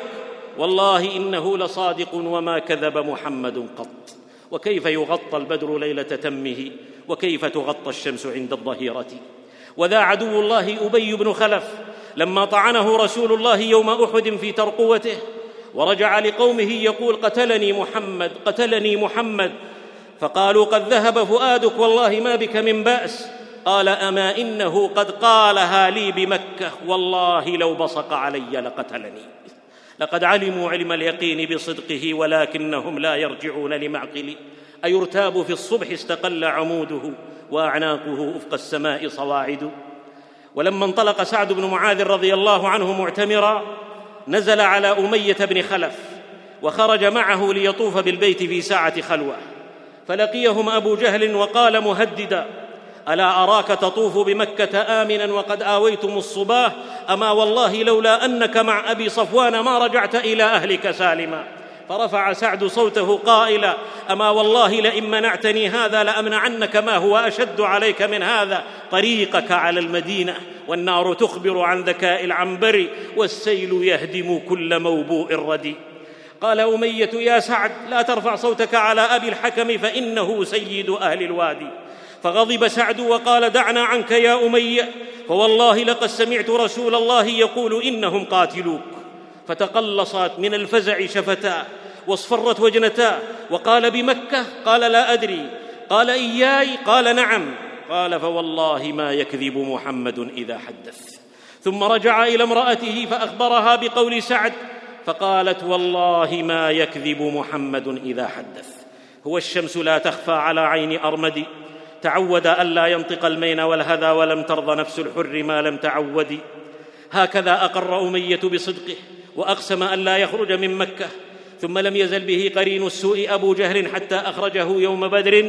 والله إنه لصادق وما كذب محمد قط. وكيف يغطى البدر ليلة تمه، وكيف تغطى الشمس عند الظهيرة. وذا عدو الله أبي بن خلف لما طعنه رسول الله يوم أحد في ترقوته، ورجع لقومه يقول: قتلني محمد، قتلني محمد. فقالوا: قد ذهب فؤادك، والله ما بك من بأس. قال: أما إنه قد قالها لي بمكة، والله لو بصق علي لقتلني. لقد علموا علم اليقين بصدقه، ولكنهم لا يرجعون لمعقل. أيرتاب في الصبح استقل عموده، وأعناقه أفق السماء صواعد. ولما انطلق سعد بن معاذ رضي الله عنه معتمرا، نزل على أمية بن خلف، وخرج معه ليطوف بالبيت في ساعة خلوة، فلقيهم أبو جهل وقال مهددا: ألا أراك تطوف بمكة آمنا وقد آويتم الصباه؟ أما والله لولا أنك مع أبي صفوان ما رجعت إلى أهلك سالما. فرفع سعد صوته قائلا: أما والله لئن منعتني هذا لأمنعنك ما هو أشد عليك من هذا، طريقك على المدينة، والنار تخبر عن ذكاء العنبر، والسيل يهدم كل موبوء ردي. قال أمية: يا سعد، لا ترفع صوتك على أبي الحكم فإنه سيد أهل الوادي. فغضب سعد وقال: دعنا عنك يا أمية، فوالله لقد سمعت رسول الله يقول إنهم قاتلوك. فتقلصت من الفزع شفتاه واصفرت وجنتاه، وقال: بمكة؟ قال: لا أدري. قال: إياي؟ قال: نعم. قال: فوالله ما يكذب محمد إذا حدث. ثم رجع إلى امرأته فأخبرها بقول سعد، فقالت: والله ما يكذب محمد إذا حدث. هو الشمس لا تخفى على عين أرمد، تعود ألا ينطق المين والهذا، ولم ترضى نفس الحر ما لم تعود. هكذا أقر أمية بصدقه، وأقسم أن لا يخرج من مكة، ثم لم يزل به قرين السوء أبو جهل حتى أخرجه يوم بدر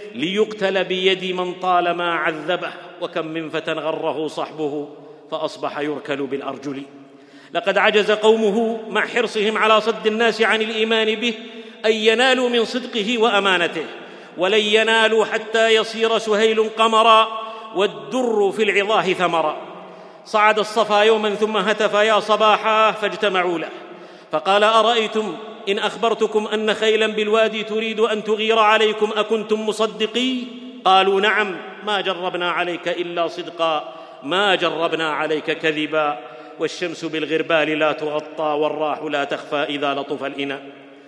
ليقتل بيد من طالما عذبه. وكم من فتى غره صحبه فأصبح يركل بالأرجل. لقد عجز قومه مع حرصهم على صد الناس عن الإيمان به أن ينالوا من صدقه وأمانته، ولن ينالوا حتى يصير سهيل قمرا والدر في العظاه ثمرا. صعد الصفا يوما ثم هتف يا صباحا فاجتمعوا له، فقال أرأيتم إن أخبرتكم أن خيلا بالوادي تريد أن تغير عليكم أكنتم مصدقي؟ قالوا نعم، ما جربنا عليك إلا صدقا، ما جربنا عليك كذبا. والشمس بالغربال لا تغطى والراح لا تخفى إذا لطف الإناء.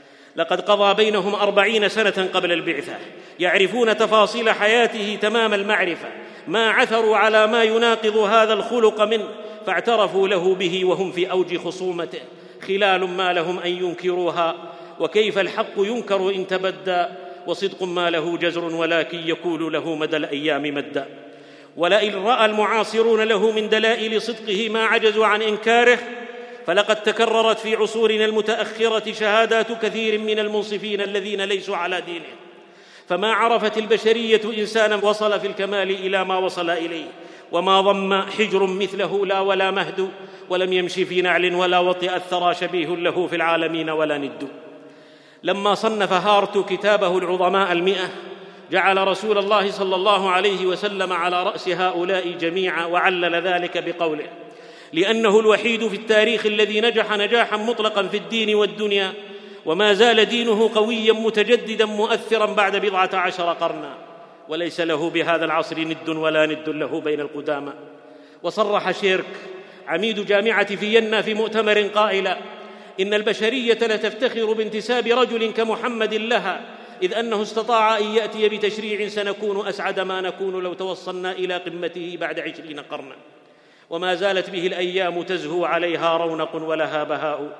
لقد قضى بينهم 40 سنة قبل البعثة يعرفون تفاصيل حياته تمام المعرفة، ما عثروا على ما يناقض هذا الخلق منه، فاعترفوا له به وهم في أوج خصومته. خلال ما لهم أن ينكروها، وكيف الحق ينكر إن تبدى، وصدق ما له جزر ولكن يكون له مدى الأيام مدا. ولئن رأى المعاصرون له من دلائل صدقه ما عجزوا عن إنكاره، فلقد تكررت في عصورنا المتأخرة شهادات كثير من المنصفين الذين ليسوا على دينه، فما عرفت البشرية إنسانا وصل في الكمال إلى ما وصل إليه، وما ضم حجر مثله لا ولا مهد، ولم يمش في نعل ولا وطئ الثرى شبيه له في العالمين ولا ند. لما صنف هارت كتابه العظماء 100 جعل رسول الله صلى الله عليه وسلم على رأس هؤلاء جميعا، وعلل ذلك بقوله: لأنه الوحيد في التاريخ الذي نجح نجاحا مطلقا في الدين والدنيا، وما زال دينه قويا متجددا مؤثرا بعد 14 قرنا، وليس له بهذا العصر ند ولا ند له بين القدامى. وصرح شيرك عميد جامعة فيينا في مؤتمر قائلا: إن البشرية لتفتخر بانتساب رجل كمحمد لها، إذ أنه استطاع أن يأتي بتشريع سنكون أسعد ما نكون لو توصلنا إلى قمته بعد 20 قرنا، وما زالت به الأيام تزهو عليها رونق ولها بهاء.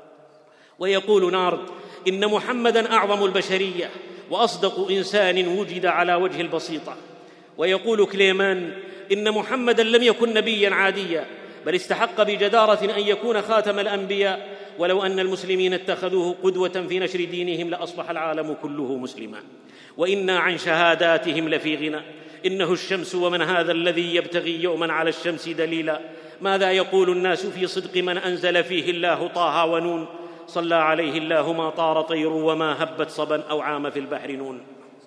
ويقول نارد: إن محمدًا أعظم البشرية وأصدق إنسان وجد على وجه البسيطة. ويقول كليمان: إن محمدًا لم يكن نبيًا عاديًا، بل استحق بجدارة أن يكون خاتم الأنبياء، ولو أن المسلمين اتخذوه قدوة في نشر دينهم لأصبح العالم كله مسلما. وإنا عن شهاداتهم لفي غنى، إنه الشمس ومن هذا الذي يبتغي يوما على الشمس دليلا. ماذا يقول الناس في صدق من أنزل فيه الله طه ونون، صلى عليه الله ما طار طير وما هبت صبا أو عام في البحر نون.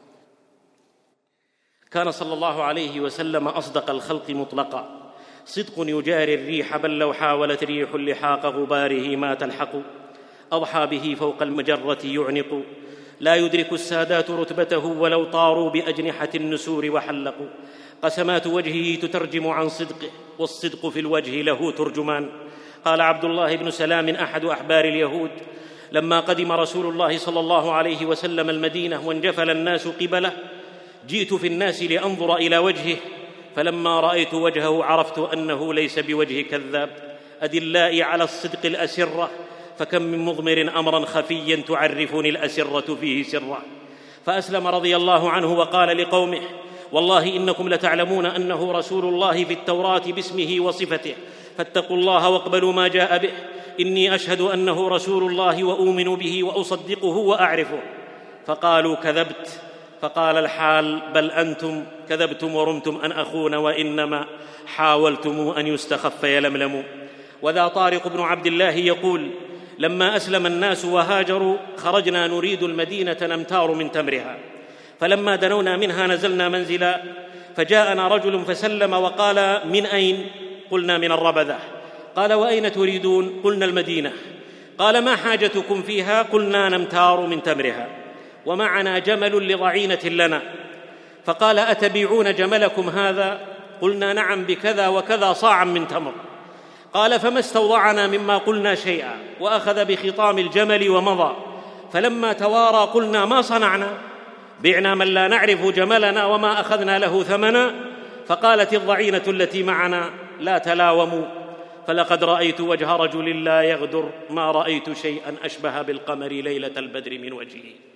كان صلى الله عليه وسلم أصدق الخلق مطلقا، صدق يجاري الريح، بل لو حاولت ريح لحاق غباره ما تلحق. أضحى به فوق المجرة يعنق، لا يدرك السادات رتبته ولو طاروا بأجنحة النسور وحلقوا. قسمات وجهه تترجم عن صدقه، والصدق في الوجه له ترجمان. قال عبد الله بن سلام أحد أحبار اليهود: لما قدم رسول الله صلى الله عليه وسلم المدينة وانجفل الناس قبله، جئت في الناس لأنظر إلى وجهه، فلما رأيت وجهه عرفت أنه ليس بوجه كذاب، أدلائي على الصدق الأسرة، فكم من مضمر أمرا خفيا تعرفني الأسرة فيه سرا. فأسلم رضي الله عنه وقال لقومه: والله إنكم لتعلمون أنه رسول الله في التوراة باسمه وصفته، فاتقوا الله واقبلوا ما جاء به. إني أشهد أنه رسول الله وأؤمن به وأصدقه وأعرفه. فقالوا: كذبت. فقال الحال: بل أنتم كذبتم ورمتم أن أخون، وإنما حاولتم أن يستخف يلملم. وذا طارق بن عبد الله يقول: لما أسلم الناس وهاجروا خرجنا نريد المدينة نمتار من تمرها، فلما دنونا منها نزلنا منزلا، فجاءنا رجل فسلم وقال: من أين؟ قلنا: من الربذة. قال: وأين تريدون؟ قلنا: المدينة. قال: ما حاجتكم فيها؟ قلنا: نمتار من تمرها، ومعنا جمل لضعينة لنا. فقال: أتبيعون جملكم هذا؟ قلنا: نعم، بكذا وكذا صاعا من تمر. قال: فما استوضعنا مما قلنا شيئا، وأخذ بخطام الجمل ومضى. فلما توارى قلنا: ما صنعنا؟ بعنا من لا نعرف جملنا وما أخذنا له ثمنا. فقالت الضعينة التي معنا: لا تلاوموا، فلقد رأيت وجه رجل لا يغدر، ما رأيت شيئا أشبه بالقمر ليلة البدر من وجهه.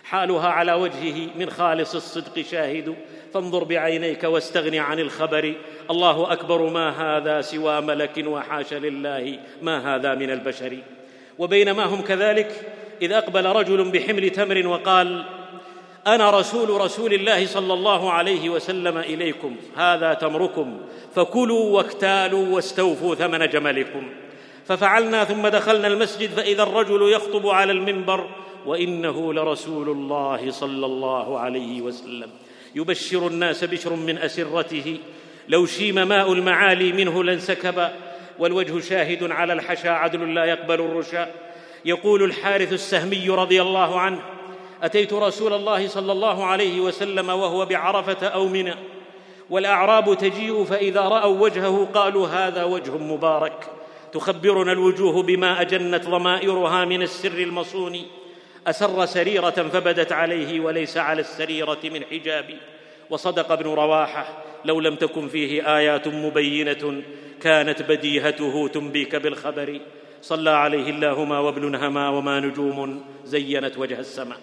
حالها على وجهه من خالص الصدق شاهد، فانظر بعينيك واستغن عن الخبر. الله أكبر ما هذا سوى ملك، وحاش لله ما هذا من البشر. وبينما هم كذلك إذ أقبل رجل بحمل تمر وقال: أنا رسول الله صلى الله عليه وسلم إليكم، هذا تمركم، فكلوا واكتالوا واستوفوا ثمن جملكم. ففعلنا، ثم دخلنا المسجد فإذا الرجل يخطب على المنبر وإنه لرسول الله صلى الله عليه وسلم، يبشر الناس بشر من أسرته، لو شيم ماء المعالي منه لانسكب، والوجه شاهد على الحشا، عدل لا يقبل الرشا. يقول الحارث السهمي رضي الله عنه: أتيت رسول الله صلى الله عليه وسلم وهو بعرفة أو منى، والأعراب تجيء، فإذا رأوا وجهه قالوا: هذا وجه مبارك، تخبرنا الوجوه بما أجنت ضمائرها من السر المصون. أسر سريرة فبدت عليه، وليس على السريرة من حجاب. وصدق ابن رواحة: لو لم تكن فيه آيات مبينة كانت بديهته تنبيك بالخبر. صلى عليه الله ما وابل هما وما نجوم زينت وجه السماء.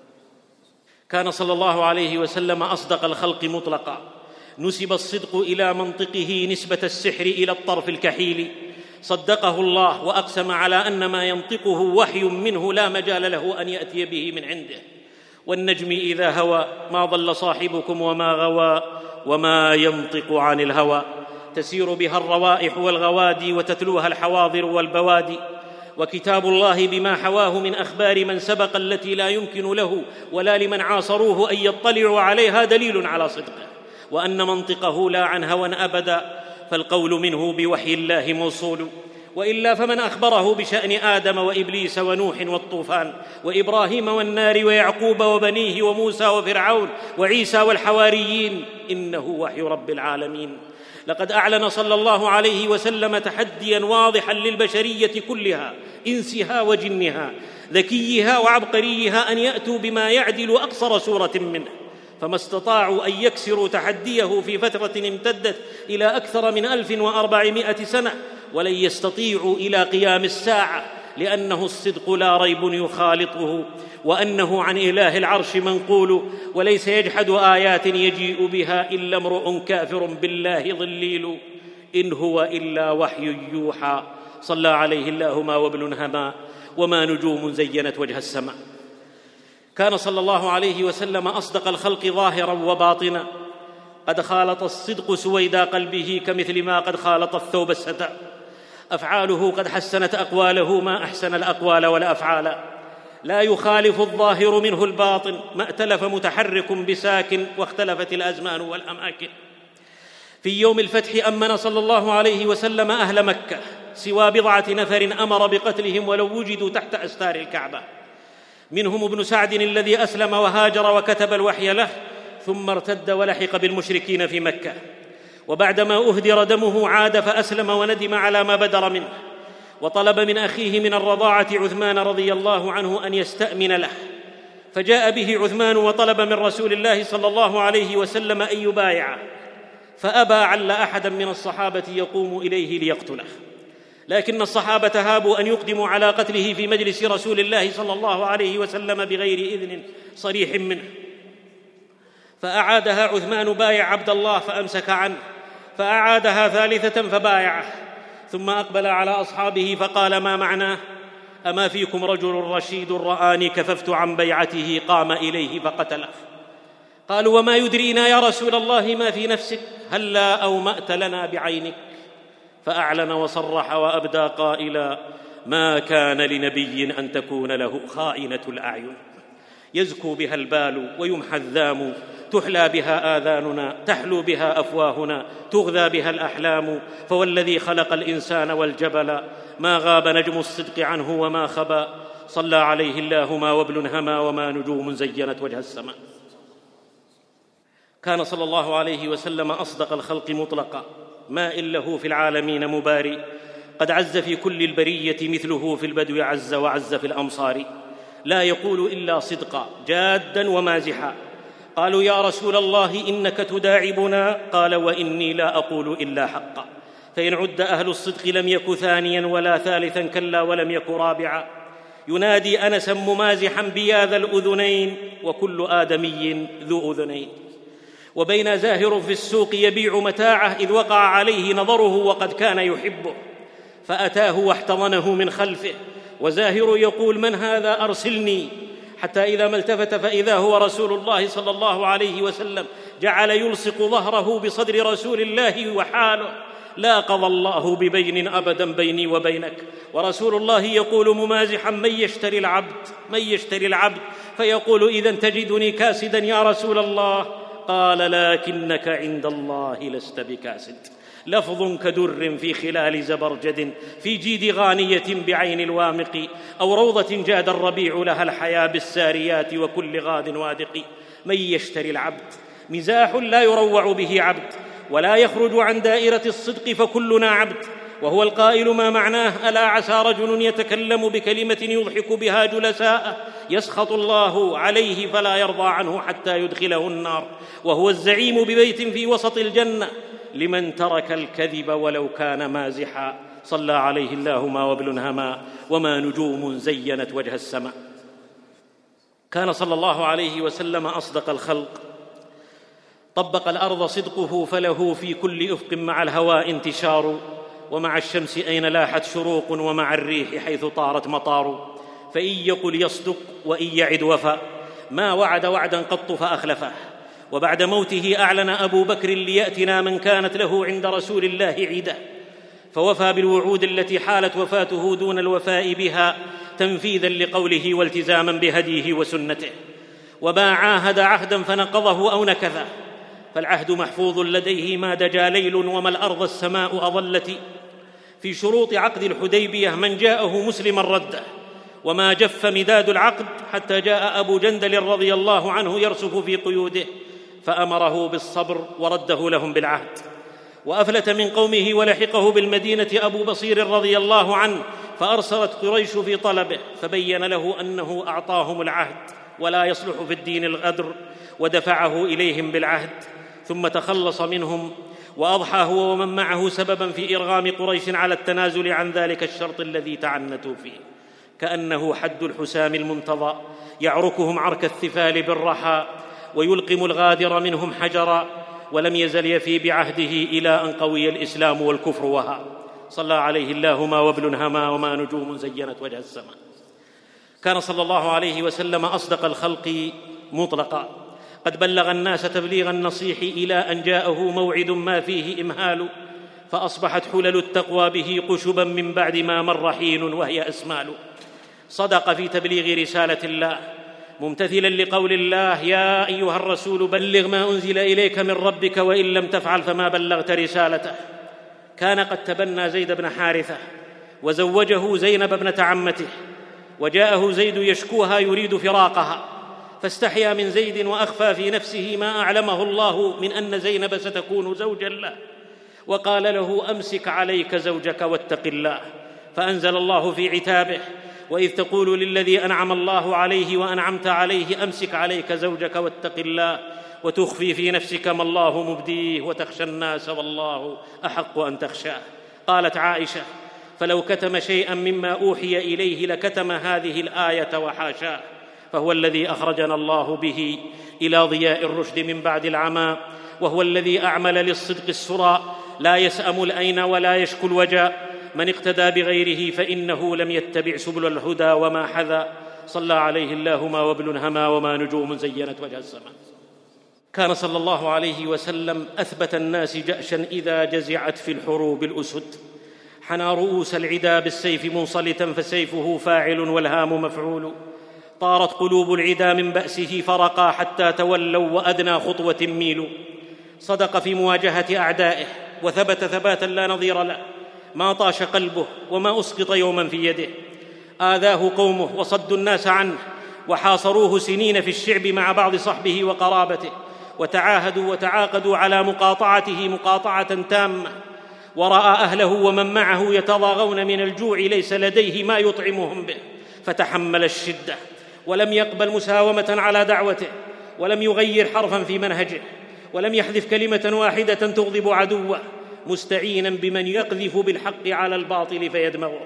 كان صلى الله عليه وسلم أصدق الخلق مطلقا، نسب الصدق إلى منطقه نسبة السحر إلى الطرف الكحيل. صدقه الله وأقسم على أن ما ينطقه وحي منه لا مجال له أن يأتي به من عنده. والنجم إذا هوى ما ضل صاحبكم وما غوى، وما ينطق عن الهوى. تسير بها الروائح والغوادي، وتتلوها الحواضر والبوادي. وكتاب الله بما حواه من أخبار من سبق التي لا يمكن له ولا لمن عاصروه أن يطلعوا عليها دليل على صدقه، وأن منطقه لا عن هوى أبدا، فالقول منه بوحي الله موصول. وإلا فمن أخبره بشأن آدم وإبليس ونوح والطوفان وإبراهيم والنار ويعقوب وبنيه وموسى وفرعون وعيسى والحواريين، إنه وحي رب العالمين. لقد أعلن صلى الله عليه وسلم تحديا واضحا للبشرية كلها، إنسها وجنها، ذكيها وعبقريها، أن يأتوا بما يعدل أقصر سورة منه، فما استطاعوا أن يكسروا تحديه في فترة امتدت إلى أكثر من 1400 سنة، ولن يستطيعوا إلى قيام الساعة، لأنه الصدق لا ريب يخالطه، وأنه عن إله العرش منقول، وليس يجحد آيات يجيء بها إلا امرؤ كافر بالله ضليل، إن هو إلا وحي يوحى. صلى عليه الله ما وابل هما وما نجوم زينت وجه السماء. كان صلى الله عليه وسلم أصدق الخلق ظاهرا وباطنا، قد خالط الصدق سويدا قلبه كمثل ما قد خالط الثوب الستاء. أفعاله قد حسنت أقواله ما أحسن الأقوال والأفعال، لا يخالف الظاهر منه الباطن، ما ائتلف متحرك بساكن، واختلفت الأزمان والأماكن. في يوم الفتح أمن صلى الله عليه وسلم أهل مكة، سوى بضعة نفر أمر بقتلهم ولو وجدوا تحت أستار الكعبة، منهم ابن سعد الذي أسلم وهاجر وكتب الوحي له، ثم ارتد ولحق بالمشركين في مكة. وبعدما أهدر دمه عاد فأسلم وندم على ما بدر منه، وطلب من أخيه من الرضاعة عثمان رضي الله عنه أن يستأمن له، فجاء به عثمان وطلب من رسول الله صلى الله عليه وسلم أن يبايعه، فأبى عل أحدا من الصحابة يقوم إليه ليقتله، لكن الصحابة هابوا أن يقدموا على قتله في مجلس رسول الله صلى الله عليه وسلم بغير إذن صريح منه، فأعادها عثمان بايع عبد الله فأمسك عنه، فأعادها ثالثة فبايعه، ثم أقبل على أصحابه فقال: ما معناه؟ أما فيكم رجل رشيد رآني كففت عن بيعته، قام إليه فقتله. قالوا: وما يدرينا يا رسول الله ما في نفسك، هلا أومأت لنا بعينك؟ فأعلن وصرح وأبدى قائلا: ما كان لنبي أن تكون له خائنة الأعين، يزكو بها البال ويمحى الذام، تحلى بها آذاننا، تحلو بها أفواهنا، تغذى بها الأحلام، فوالذي خلق الإنسان والجبل ما غاب نجم الصدق عنه وما خبا. صلى عليه الله ما وابل هما وما نجوم زينت وجه السماء. كان صلى الله عليه وسلم أصدق الخلق مطلقا، ما إن له في العالمين مباري، قد عز في كل البرية مثله في البدو عز، وعز في الأمصار، لا يقول إلا صدقا جادا ومازحا. قالوا: يا رسول الله إنك تداعبنا، قال: وإني لا أقول إلا حقا، فإن عد أهل الصدق لم يك ثانيا ولا ثالثا، كلا ولم يك رابعا. ينادي أنسا ممازحا بيا ذا الأذنين وكل آدمي ذو أذنين. وبين زاهر في السوق يبيع متاعه إذ وقع عليه نظره وقد كان يحبه، فأتاه واحتضنه من خلفه، وزاهر يقول: من هذا؟ أرسلني. حتى إذا ما التفت فإذا هو رسول الله صلى الله عليه وسلم، جعل يلصق ظهره بصدر رسول الله وحاله: لا قضى الله ببين أبدا بيني وبينك. ورسول الله يقول ممازحا: من يشتري العبد؟ من يشتري العبد؟ فيقول: إذا تجدني كاسدا يا رسول الله؟ قال: لكنك عند الله لست بكاسد. لفظ كدر في خلال زبرجد، في جيد غانية بعين الوامق، أو روضة جاد الربيع لها الحياة بالساريات وكل غاد وادق. من يشتري العبد مزاح لا يروع به عبد، ولا يخرج عن دائرة الصدق فكلنا عبد. وهو القائل ما معناه: ألا عسى رجل يتكلم بكلمة يضحك بها جلساءه يسخط الله عليه فلا يرضى عنه حتى يدخله النار، وهو الزعيم ببيت في وسط الجنة لمن ترك الكذب ولو كان مازحا. صلى عليه الله ما وبل هما وما نجوم زينت وجه السماء. كان صلى الله عليه وسلم أصدق الخلق، طبق الأرض صدقه، فله في كل أفق مع الهواء انتشار، ومع الشمس أين لاحت شروق، ومع الريح حيث طارت مطار. فإن يقل يصدق وإن يعد وفى، ما وعد وعدا قط فأخلفه. وبعد موته أعلن أبو بكر: ليأتنا من كانت له عند رسول الله عيدة، فوفى بالوعود التي حالت وفاته دون الوفاء بها تنفيذا لقوله والتزاما بهديه وسنته. وما عاهد عهدا فنقضه أو نكثه، فالعهد محفوظ لديه ما دجا ليل وما الأرض السماء أظلت. في شروط عقد الحديبية من جاءه مسلما رده، وما جف مداد العقد حتى جاء أبو جندل رضي الله عنه يرسف في قيوده، فأمره بالصبر ورده لهم بالعهد. وأفلت من قومه ولحقه بالمدينة أبو بصير رضي الله عنه، فأرسلت قريش في طلبه، فبين له أنه أعطاهم العهد ولا يصلح في الدين الغدر، ودفعه إليهم بالعهد، ثم تخلص منهم، وأضحى هو ومن معه سببا في إرغام قريش على التنازل عن ذلك الشرط الذي تعنتوا فيه، كأنه حد الحسام المنتظى يعركهم عرك الثفال بالرحى، ويلقم الغادر منهم حجرا، ولم يزل يفي بعهده إلى أن قوي الإسلام والكفر وها. صلى عليه الله ما وبل هما وما نجوم زينت وجه السماء. كان صلى الله عليه وسلم أصدق الخلق مطلقا، قد بلغ الناس تبليغ النصيح إلى أن جاءه موعد ما فيه إمهال، فأصبحت حلل التقوى به قشبا من بعد ما مر حين وهي أسمال. صدق في تبليغ رسالة الله، ممتثلا لقول الله: يا أيها الرسول بلغ ما أنزل إليك من ربك وإن لم تفعل فما بلغت رسالته. كان قد تبنى زيد بن حارثة وزوجه زينب ابنة عمته، وجاءه زيد يشكوها يريد فراقها، فاستحيا من زيد وأخفى في نفسه ما أعلمه الله من أن زينب ستكون زوجا له، وقال له: أمسك عليك زوجك واتق الله. فأنزل الله في عتابه: وإذ تقول للذي أنعم الله عليه وأنعمت عليه أمسك عليك زوجك واتق الله وتخفي في نفسك ما الله مبديه وتخشى الناس والله أحق أن تخشاه. قالت عائشة: فلو كتم شيئا مما أوحي إليه لكتم هذه الآية وحاشاه، فهو الذي أخرجنا الله به إلى ضياء الرشد من بعد العمى، وهو الذي أعمل للصدق السرى، لا يسأم الأين ولا يشكو الوجاء. من اقتدى بغيره فإنه لم يتبع سبل الهدى وما حذا. صلى عليه الله ما وبل هما وما نجوم زينت وجه السماء. كان صلى الله عليه وسلم أثبت الناس جأشا إذا جزعت في الحروب الأسد، حنى رؤوس العدا بالسيف منصلتا فسيفه فاعل والهام مفعول. طارت قلوب العدا من بأسه فرقا حتى تولوا وأدنى خطوة ميلوا. صدق في مواجهة أعدائه وثبت ثباتا لا نظير له، ما طاش قلبه وما أسقط يوما في يده. آذاه قومه وصدوا الناس عنه، وحاصروه سنين في الشعب مع بعض صحبه وقرابته، وتعاهدوا وتعاقدوا على مقاطعته مقاطعة تامة، ورأى أهله ومن معه يتضاغون من الجوع ليس لديه ما يطعمهم به، فتحمل الشدة ولم يقبل مساومة على دعوته، ولم يغير حرفا في منهجه، ولم يحذف كلمة واحدة تغضب عدوه، مستعينا بمن يقذف بالحق على الباطل فيدمغه.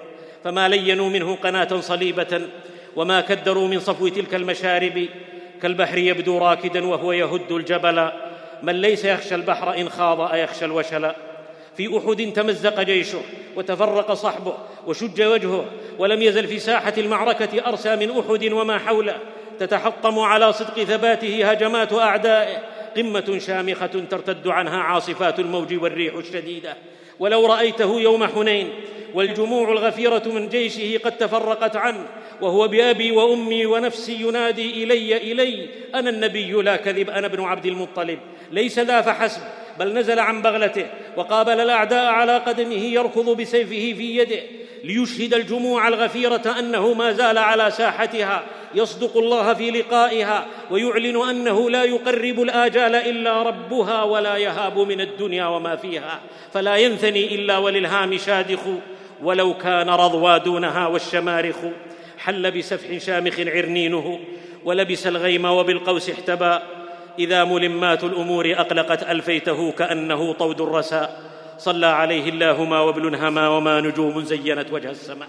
فما لينوا منه قناة صليبة وما كدروا من صفو تلك المشارب. كالبحر يبدو راكدا وهو يهد الجبل، من ليس يخشى البحر إن خاض أيخشى الوشل. في أحد تمزق جيشه وتفرق صحبه وشج وجهه، ولم يزل في ساحة المعركة أرسى من أحد وما حوله، تتحطم على صدق ثباته هجمات أعدائه، قمة شامخة ترتد عنها عاصفات الموج والريح الشديدة. ولو رأيته يوم حنين والجموع الغفيرة من جيشه قد تفرقت عنه، وهو بأبي وأمي ونفسي ينادي إلي أنا النبي لا كذب، أنا ابن عبد المطلب. ليس ذا فحسب، بل نزل عن بغلته وقابل الأعداء على قدمه يركض بسيفه في يده، ليشهد الجموع الغفيرة أنه ما زال على ساحتها يصدق الله في لقائها، ويعلن أنه لا يقرب الآجال إلا ربها، ولا يهاب من الدنيا وما فيها، فلا ينثني إلا وللهام شادخ، ولو كان رضوى دونها والشمارخ. حل بسفح شامخ عرنينه، ولبس الغيم وبالقوس احتبى، إذا ملمات الأمور أقلقت ألفيته كأنه طود الرساء. صلى عليه الله ما وبل هما وما نجوم زينت وجه السماء.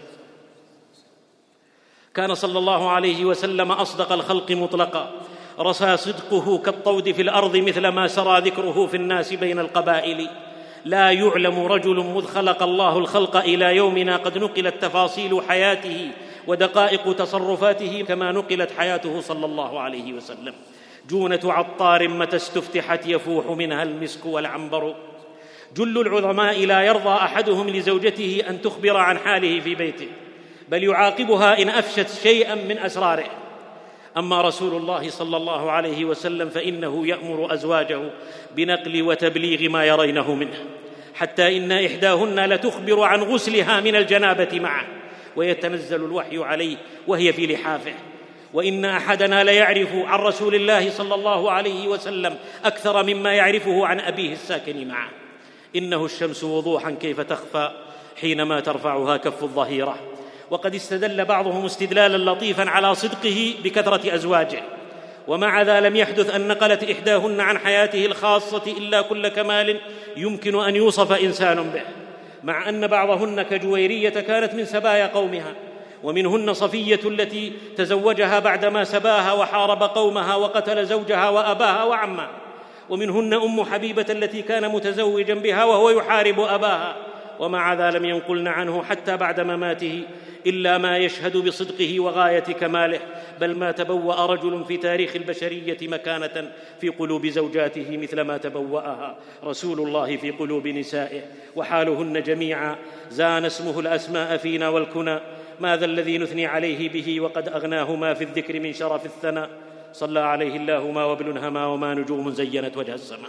كان صلى الله عليه وسلم أصدق الخلق مطلقا، رسى صدقه كالطود في الأرض مثل ما سرى ذكره في الناس بين القبائل. لا يعلم رجل مذ خلق الله الخلق إلى يومنا قد نقلت تفاصيل حياته ودقائق تصرفاته كما نقلت حياته صلى الله عليه وسلم. جونة عطار متى استفتحت يفوح منها المسك والعنبر. جل العظماء لا يرضى أحدهم لزوجته أن تخبر عن حاله في بيته، بل يعاقبها إن أفشت شيئا من أسراره. أما رسول الله صلى الله عليه وسلم فإنه يأمر أزواجه بنقل وتبليغ ما يرينه منه، حتى إن إحداهن لتخبر عن غسلها من الجنابة معه، ويتنزل الوحي عليه وهي في لحافه. وإن أحدنا ليعرف عن رسول الله صلى الله عليه وسلم أكثر مما يعرفه عن أبيه الساكن معه. إنه الشمس وضوحا كيف تخفى حينما ترفعها كف الظهيرة. وقد استدل بعضهم استدلالا لطيفا على صدقه بكثرة أزواجه، ومع ذا لم يحدث أن نقلت إحداهن عن حياته الخاصة إلا كل كمال يمكن أن يوصف إنسان به، مع أن بعضهن كجويرية كانت من سبايا قومها، ومنهن صفية التي تزوجها بعدما سباها وحارب قومها وقتل زوجها وأباها وعمها، ومنهن أم حبيبة التي كان متزوجا بها وهو يحارب أباها، ومع ذا لم ينقلن عنه حتى بعد مماته إلا ما يشهد بصدقه وغاية كماله، بل ما تبوأ رجل في تاريخ البشرية مكانة في قلوب زوجاته مثل ما تبوأها رسول الله في قلوب نسائه، وحالهن جميعا زان اسمه الأسماء فينا والكنى. ماذا الذي نثني عليه به وقد أغناه ما في الذكر من شرف الثناء. صلى عليه الله ما وبل هما وما نجوم زينت وجه السماء.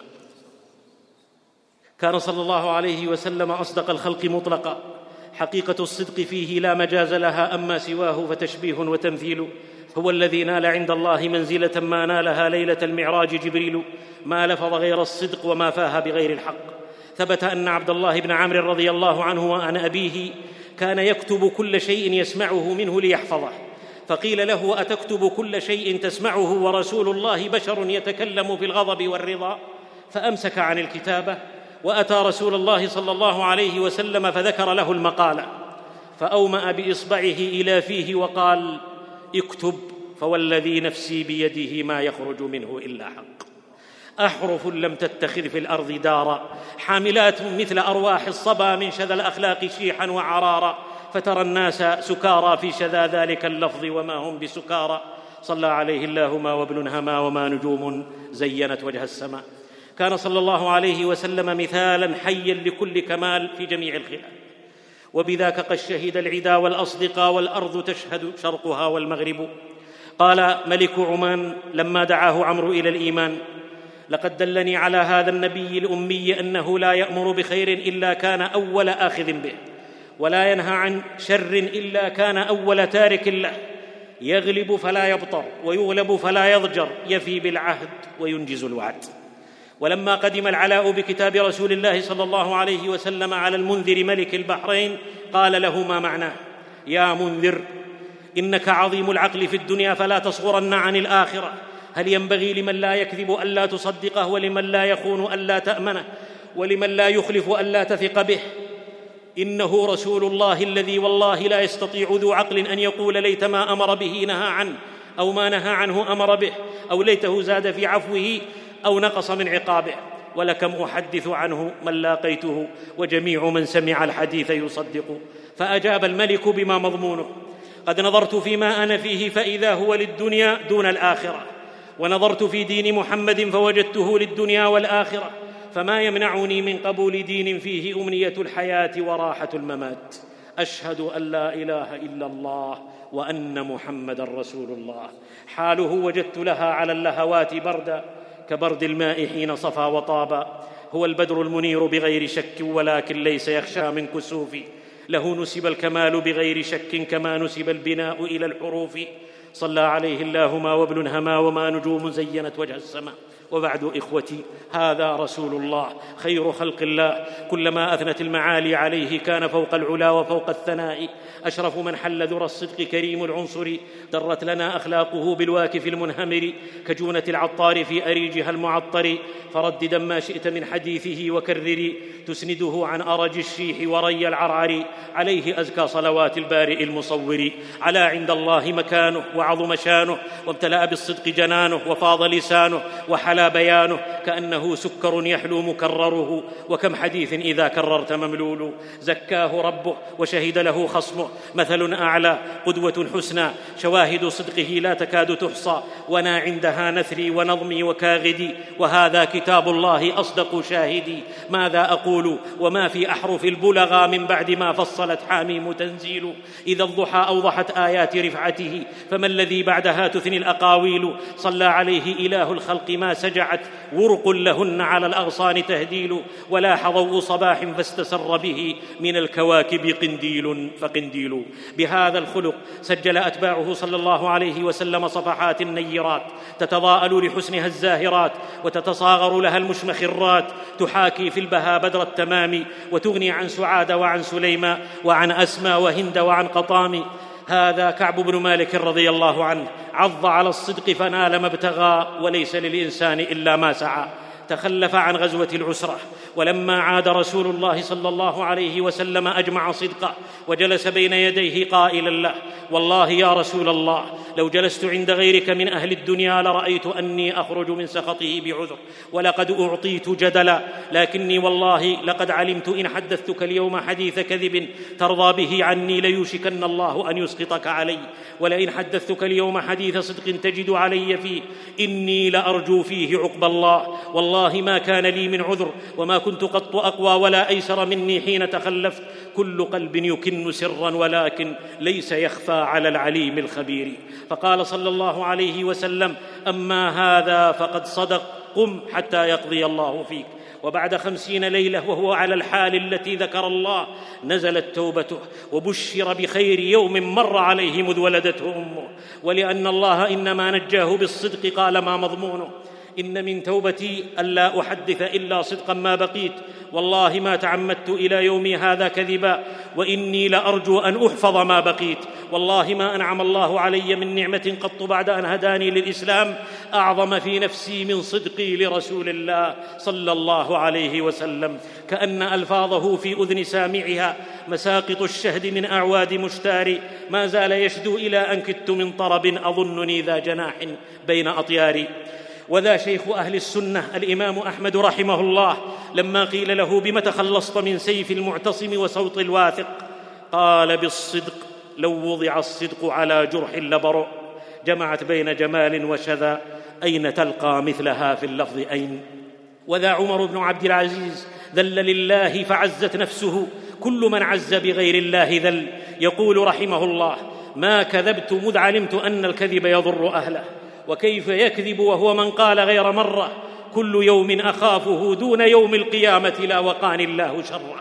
كان صلى الله عليه وسلم أصدق الخلق مطلقا، حقيقة الصدق فيه لا مجاز لها، أما سواه فتشبيه وتمثيل. هو الذي نال عند الله منزلة ما نالها ليلة المعراج جبريل، ما لفظ غير الصدق وما فاه بغير الحق. ثبت أن عبد الله بن عمرو رضي الله عنه وعن أبيه كان يكتب كل شيء يسمعه منه ليحفظه، فقيل له: أتكتب كل شيء تسمعه ورسول الله بشر يتكلم في الغضب والرضا؟ فأمسك عن الكتابة، وأتى رسول الله صلى الله عليه وسلم فذكر له المقالة، فأومأ بإصبعه إلى فيه وقال: اكتب، فوالذي نفسي بيده ما يخرج منه إلا حق. أحرف لم تتخذ في الأرض دارا، حاملات مثل أرواح الصبا من شذا الأخلاق شيحا وعرارا، فترى الناس سكارى في شذا ذلك اللفظ وما هم بسكارى. صلى عليه الله ما وابن هما وما نجوم زينت وجه السماء. كان صلى الله عليه وسلم مثالا حيا لكل كمال في جميع الخلال، وبذاك قد شهد العدا والأصدقاء والأرض تشهد شرقها والمغرب. قال ملك عمان لما دعاه عمرو إلى الإيمان: لقد دلني على هذا النبي الأمي أنه لا يأمر بخير إلا كان أول آخذ به، ولا ينهى عن شر إلا كان أول تارك له، يغلب فلا يبطر ويغلب فلا يضجر، يفي بالعهد وينجز الوعد. ولما قدم العلاء بكتاب رسول الله صلى الله عليه وسلم على المنذر ملك البحرين قال له ما معناه: يا منذر، إنك عظيم العقل في الدنيا فلا تصغرن عن الآخرة. هل ينبغي لمن لا يكذب ألا تصدقه، ولمن لا يخون ألا تأمنه، ولمن لا يخلف ألا تثق به؟ إنه رسول الله الذي والله لا يستطيع ذو عقل أن يقول ليت ما أمر به نهى عنه، أو ما نهى عنه أمر به، أو ليته زاد في عفوه أو نقص من عقابه. ولكم أحدث عنه من لاقيته وجميع من سمع الحديث يصدق. فأجاب الملك بما مضمونه: قد نظرت فيما أنا فيه فإذا هو للدنيا دون الآخرة، ونظرت في دين محمد فوجدته للدنيا والآخرة، فما يمنعني من قبول دين فيه أمنية الحياة وراحة الممات. أشهد أن لا إله إلا الله وأن محمدا رسول الله. حاله وجدت لها على اللهوات بردا كبرد الماء حين صفى وطاب. هو البدر المنير بغير شك ولكن ليس يخشى من كسوف. له نسب الكمال بغير شك كما نسب البناء إلى الحروف. صلى عليه الله ما وابل هما وما نجوم زينت وجه السماء. وبعد إخوتي، هذا رسول الله خير خلق الله، كلما أثنت المعالي عليه كان فوق العلا وفوق الثناء. أشرف من حل ذرى الصدق كريم العنصر، درت لنا أخلاقه بالواكف المنهمر كجونة العطار في أريجها المعطر. فرددا ما شئت من حديثه وكرري، تسنده عن أرج الشيح وري العرعر. عليه أزكى صلوات البارئ المصور. على عند الله مكانه وعظم شانه، وامتلأ بالصدق جنانه وفاض لسانه وحلى بيانه كأنه سكر يحلو مكرره، وكم حديث إذا كررت مملول. زكاه ربه وشهد له خصمه، مثل أعلى قدوة حسنى، شواهد صدقه لا تكاد تحصى. ونا عندها نثري ونظمي وكاغدي، وهذا كتاب الله أصدق شاهدي. ماذا أقول وما في أحرف البلغى من بعد ما فصلت حاميم تنزيل. إذا الضحى أوضحت آيات رفعته، فما الذي بعدها تثني الأقاويل. صلى عليه إله الخلق ما سجعت ورق لهن على الأغصان تهديل. ولاح ضوء صباح فاستسر به من الكواكب قنديل فقنديل. بهذا الخلق سجل أتباعه صلى الله عليه وسلم صفحات نيرات تتضاءل لحسنها الزاهرات، وتتصاغر لها المشمخرات، تحاكي في البهاء بدر التمام، وتغني عن سعاد وعن سليمة وعن أسمى وهند وعن قطام. هذا كعب بن مالك رضي الله عنه، عض على الصدق فنال ما ابتغى، وليس للإنسان إلا ما سعى. تخلف عن غزوة العسرة، ولما عاد رسول الله صلى الله عليه وسلم أجمع صدقه، وجلس بين يديه قائلا له: والله يا رسول الله، لو جلست عند غيرك من أهل الدنيا لرأيت أني أخرج من سخطه بعذر، ولقد أعطيت جدلا، لكني والله لقد علمت إن حدثتك اليوم حديث كذب ترضى به عني ليوشكن الله أن يسقطك علي، ولئن حدثتك اليوم حديث صدق تجد علي فيه إني لأرجو فيه عقب الله. والله ما كان لي من عذر، وما كنت قط أقوى ولا أيسر مني حين تخلفت. كل قلب يكن سرا ولكن ليس يخفى على العليم الخبير. فقال صلى الله عليه وسلم: أما هذا فقد صدق، قم حتى يقضي الله فيك. وبعد 50 ليلة وهو على الحال التي ذكر الله نزلت توبته، وبشر بخير يوم مر عليه مذ ولدته أمه. ولأن الله إنما نجاه بالصدق قال ما مضمونه: إن من توبتي ألا أحدث إلا صدقا ما بقيت، والله ما تعمدت إلى يومي هذا كذبا، وإني لأرجو أن أحفظ ما بقيت. والله ما أنعم الله علي من نعمة قط بعد أن هداني للإسلام أعظم في نفسي من صدقي لرسول الله صلى الله عليه وسلم. كأن ألفاظه في أذن سامعها مساقط الشهد من أعواد مشتار، ما زال يشدو إلى أن كدت من طرب أظنني ذا جناح بين أطياري. وذا شيخ أهل السنة الإمام أحمد رحمه الله، لما قيل له: بم تخلصت من سيف المعتصم وصوت الواثق؟ قال: بالصدق، لو وضع الصدق على جرح لبرؤ. جمعت بين جمال وشذا، أين تلقى مثلها في اللفظ أين؟ وذا عمر بن عبد العزيز، ذل لله فعزت نفسه، كل من عز بغير الله ذل. يقول رحمه الله: ما كذبت مذ علمت أن الكذب يضر أهله، وكيف يكذب وهو من قال غير مرة: كل يوم أخافه دون يوم القيامة لا وقاني الله شره.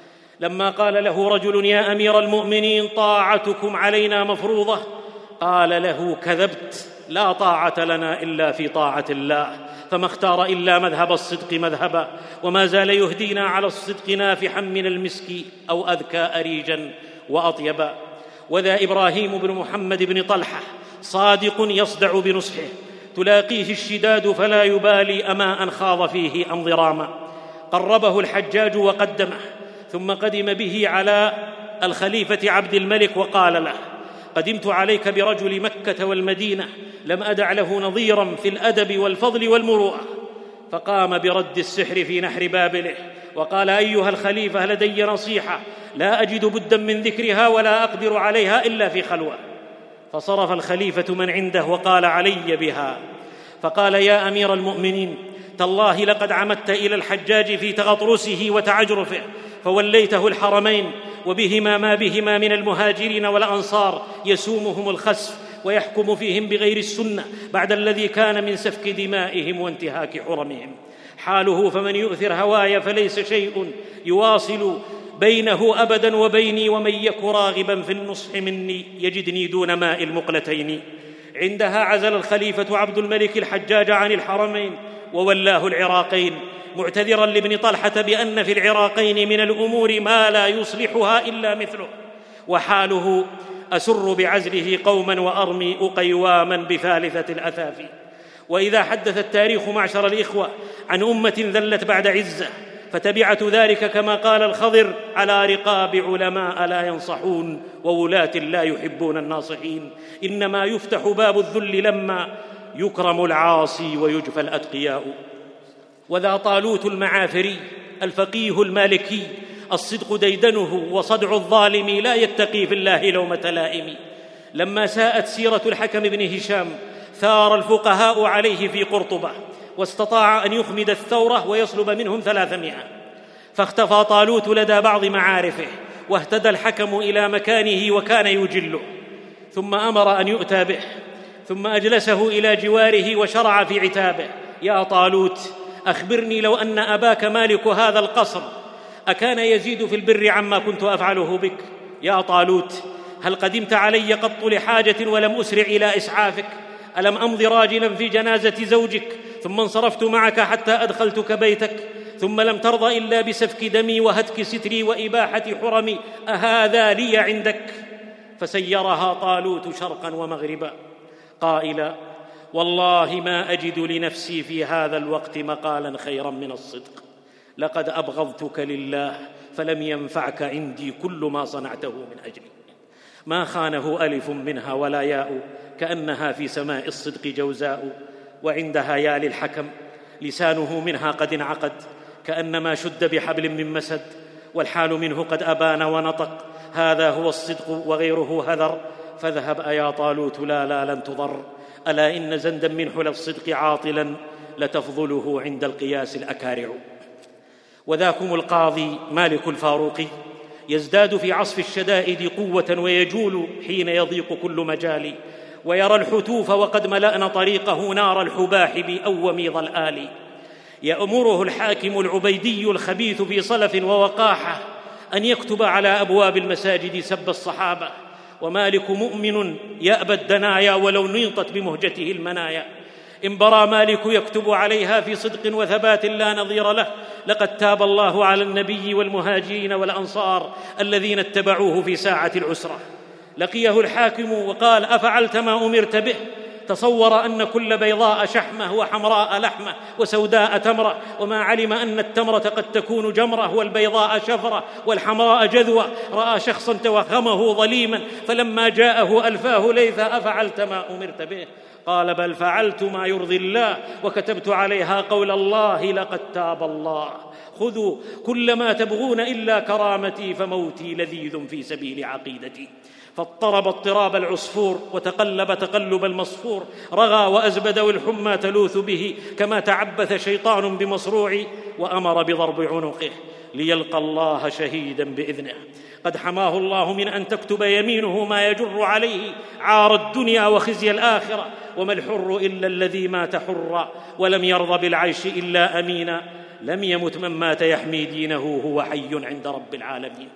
لما قال له رجل: يا أمير المؤمنين، طاعتكم علينا مفروضة، قال له: كذبت، لا طاعة لنا إلا في طاعة الله. فما اختار إلا مذهب الصدق مذهبا، وما زال يهدينا على الصدق نافحا من المسك أو أذكى أريجا وأطيبا. وذا إبراهيم بن محمد بن طلحة، صادق يصدع بنصحه، تلاقيه الشداد فلا يبالي أماء خاض فيه أم ضراما. قربه الحجاج وقدمه، ثم قدم به على الخليفة عبد الملك وقال له: قدمت عليك برجل مكة والمدينة لم أدع له نظيرا في الأدب والفضل والمروءة. فقام برد السحر في نحر بابله وقال: أيها الخليفة، لدي نصيحة لا أجد بدا من ذكرها ولا أقدر عليها إلا في خلوة. فصرف الخليفة من عنده وقال: علي بها. فقال: يا أمير المؤمنين، تالله لقد عمدت إلى الحجاج في تغطرسه وتعجرفه فوليته الحرمين وبهما ما بهما من المهاجرين والأنصار يسومهم الخسف ويحكم فيهم بغير السنة بعد الذي كان من سفك دمائهم وانتهاك حرمهم. حاله فمن يؤثر هواي فليس شيء يواصل بينه أبدا وبيني، ومن يك راغبا في النصح مني يجدني دون ماء المقلتين. عندها عزل الخليفة عبد الملك الحجاج عن الحرمين وولاه العراقين، معتذرا لابن طلحة بأن في العراقين من الأمور ما لا يصلحها إلا مثله، وحاله أسر بعزله قوما وأرمي أقيواما بثالثة الأثافي. وإذا حدث التاريخ معشر الإخوة عن أمة ذلت بعد عزة فتبعت ذلك كما قال الخضر: على رقاب علماء لا ينصحون وولاة لا يحبون الناصحين. إنما يفتح باب الذل لما يكرم العاصي ويجفى الأتقياء. وذا طالوت المعافري الفقيه المالكي الصدق ديدنه وصدع الظالم لا يتقي في الله لومة لائم. لما ساءت سيرة الحكم بن هشام ثار الفقهاء عليه في قرطبة واستطاع أن يخمد الثورة ويصلب منهم 300. فاختفى طالوت لدى بعض معارفه واهتدى الحكم إلى مكانه وكان يجله، ثم أمر أن يؤتى به، ثم أجلسه إلى جواره وشرع في عتابه: يا طالوت، أخبرني لو أن أباك مالك هذا القصر أكان يزيد في البر عما كنت أفعله بك؟ يا طالوت، هل قدمت علي قط لحاجة ولم أسرع إلى إسعافك؟ ألم أمض راجلا في جنازة زوجك ثم انصرفت معك حتى أدخلتك بيتك، ثم لم ترض إلا بسفك دمي وهتك ستري وإباحة حرمي؟ أهذا لي عندك؟ فسيرها طالوت شرقا ومغربا قائلا: والله ما أجد لنفسي في هذا الوقت مقالا خيرا من الصدق. لقد أبغضتك لله فلم ينفعك عندي كل ما صنعته من أجلي. ما خانه ألف منها ولا ياء، كأنها في سماء الصدق جوزاء. وعندها يا للحكم لسانه منها قد انعقد كأنما شد بحبل من مسد، والحال منه قد أبان ونطق. هذا هو الصدق وغيره هذر. فاذهب أيا طالوت، لا لن تضر. ألا إن زندا من حلى الصدق عاطلا لتفضله عند القياس الأكارع. وذاكم القاضي مالك الفاروقي يزداد في عصف الشدائد قوة ويجول حين يضيق كل مجال، ويرى الحتوف وقد ملأن طريقه نار الحباح بأوم ضلآل. يأمره الحاكم العبيدي الخبيث في صلف ووقاحة أن يكتب على أبواب المساجد سب الصحابة، ومالك مؤمن يأبى الدنايا ولو نيطت بمهجته المنايا. إن برى مالك يكتب عليها في صدق وثبات لا نظير له. لقد تاب الله على النبي والمهاجرين والأنصار الذين اتبعوه في ساعة العسرة. لقيه الحاكم وقال: أفعلت ما أمرت به؟ تصور أن كل بيضاء شحمة وحمراء لحمة وسوداء تمرة، وما علم أن التمرة قد تكون جمرة والبيضاء شفرة والحمراء جذوة. رأى شخصا توهمه ظليما فلما جاءه ألفاه ليثا: أفعلت ما أمرت به؟ قال: بل فعلت ما يرضي الله وكتبت عليها قول الله: لقد تاب الله. خذوا كل ما تبغون إلا كرامتي فموتي لذيذ في سبيل عقيدتي. فاضطرب اضطراب العصفور وتقلب تقلب المصفور، رغى وأزبد والحمى تلوث به كما تعبث شيطان بمصروع، وأمر بضرب عنقه ليلقى الله شهيدا بإذنه. قد حماه الله من أن تكتب يمينه ما يجر عليه عار الدنيا وخزي الآخرة. وما الحر إلا الذي مات حرا ولم يرضى بالعيش إلا أمينا. لم يمت من مات يحمي دينه هو حي عند رب العالمين.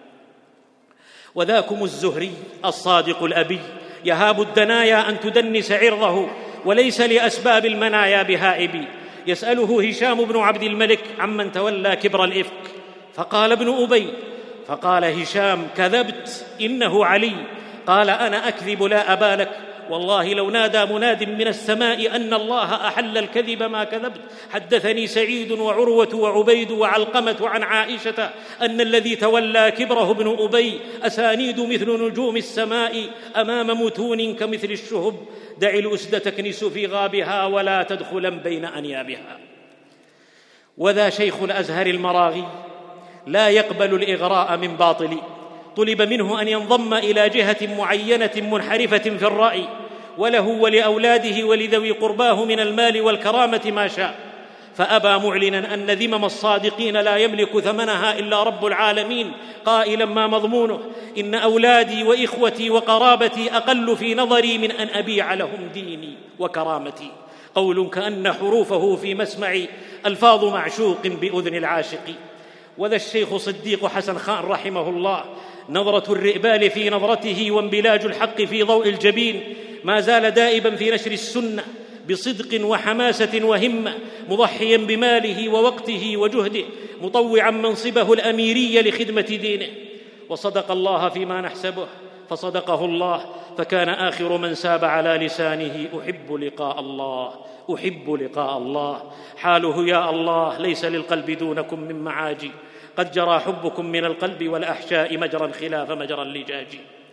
وذاكم الزهري الصادق الأبي يهاب الدنايا أن تدنس عرضه وليس لأسباب المنايا بهائب. يسأله هشام بن عبد الملك عمن تولى كبر الإفك، فقال ابن أبي، فقال هشام: كذبت، إنه علي. قال: أنا أكذب لا أبا لك، والله لو نادى مناد من السماء أن الله أحل الكذب ما كذبت. حدثني سعيد وعروة وعبيد وعلقمة عن عائشة أن الذي تولى كبره ابن أبي أسانيد مثل نجوم السماء أمام متون كمثل الشهب. دع الأسد تكنس في غابها ولا تدخلا بين أنيابها. وذا شيخ الأزهر المراغي لا يقبل الإغراء من باطل. طلب منه أن ينضم إلى جهة معينة منحرفة في الرأي، وله ولأولاده ولذوي قرباه من المال والكرامة ما شاء، فأبى معلنا أن ذمم الصادقين لا يملك ثمنها إلا رب العالمين، قائلا ما مضمونه: إن أولادي وإخوتي وقرابتي أقل في نظري من أن أبيع لهم ديني وكرامتي. قول كأن حروفه في مسمع ألفاظ معشوق بأذن العاشق. وذا الشيخ صديق حسن خان رحمه الله نظرة الرئبال في نظرته وانبلاج الحق في ضوء الجبين، ما زال دائبا في نشر السنة بصدق وحماسة وهمة، مضحيا بماله ووقته وجهده، مطوعا منصبه الأميري لخدمة دينه. وصدق الله فيما نحسبه فصدقه الله، فكان آخر من ساب على لسانه: أحب لقاء الله، أحب لقاء الله. حاله: يا الله ليس للقلب دونكم من معاجي، قد جرى حبكم من القلب والأحشاء مجرا خلاف مجرى اللجاج.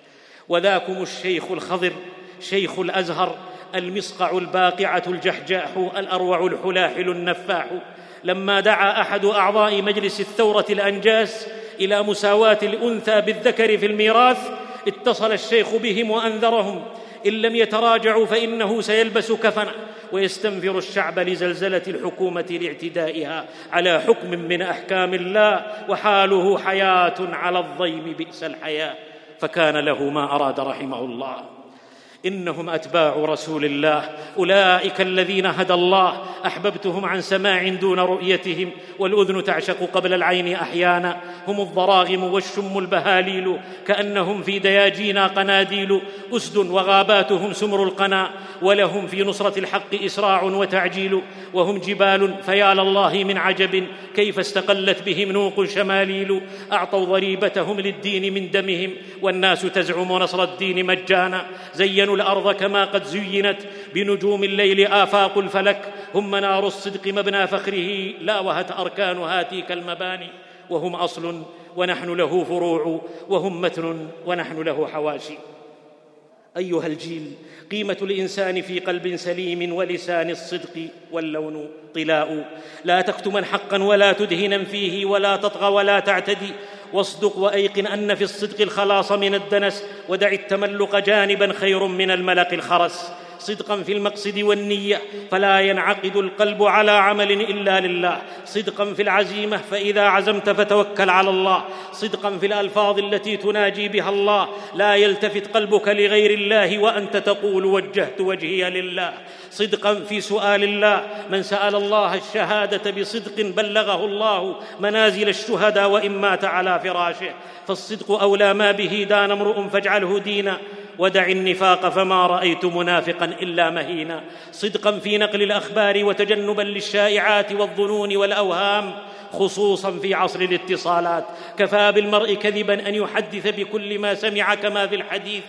وذاكم الشيخ الخضر شيخ الأزهر المصقع الباقعة الجحجاح الأروع الحلاحل النفاح. لما دعا أحد أعضاء مجلس الثورة الأنجاس إلى مساواة الأنثى بالذكر في الميراث، اتصل الشيخ بهم وأنذرهم: إن لم يتراجعوا فإنه سيلبس كفنا ويستنفر الشعب لزلزلة الحكومة لاعتدائها على حكم من أحكام الله، وحاله حياة على الضيم بئس الحياة. فكان له ما أراد رحمه الله. إنهم أتباع رسول الله، أولئك الذين هدى الله، أحببتهم عن سماع دون رؤيتهم، والأذن تعشق قبل العين أحيانا. هم الضراغم والشم البهاليل، كأنهم في دياجينا قناديل، أسد وغاباتهم سمر القنا، ولهم في نصرة الحق إسراع وتعجيل. وهم جبال فيا لله من عجب، كيف استقلت بهم نوق شماليل. أعطوا ضريبتهم للدين من دمهم، والناس تزعم نصر الدين مجانا. زينوا الأرض كما قد زينت بنجوم الليل آفاق الفلك. هم منار الصدق مبنى فخره، لا وهت أركان هاتيك المباني. وهم أصل ونحن له فروع، وهم متن ونحن له حواشي. أيها الجيل، قيمة الإنسان في قلب سليم ولسان الصدق، واللون طلاء. لا تكتما حقا ولا تدهنا فيه، ولا تطغى ولا تعتدي. واصدق وأيقن أن في الصدق الخلاص من الدنس، ودع التملق جانبا خير من الملق الخرس. صدقا في المقصد والنية، فلا ينعقد القلب على عمل إلا لله. صدقا في العزيمة، فإذا عزمت فتوكل على الله. صدقا في الألفاظ التي تناجي بها الله، لا يلتفت قلبك لغير الله وأنت تقول وجهت وجهي لله. صدقا في سؤال الله، من سأل الله الشهادة بصدق بلغه الله منازل الشهداء وإن مات على فراشه. فالصدق أولى ما به دان امرؤ فاجعله دينا، ودع النفاق فما رأيت منافقا إلا مهينا. صدقا في نقل الأخبار وتجنبا للشائعات والظنون والأوهام، خصوصا في عصر الاتصالات. كفى بالمرء كذبا أن يحدث بكل ما سمع كما في الحديث،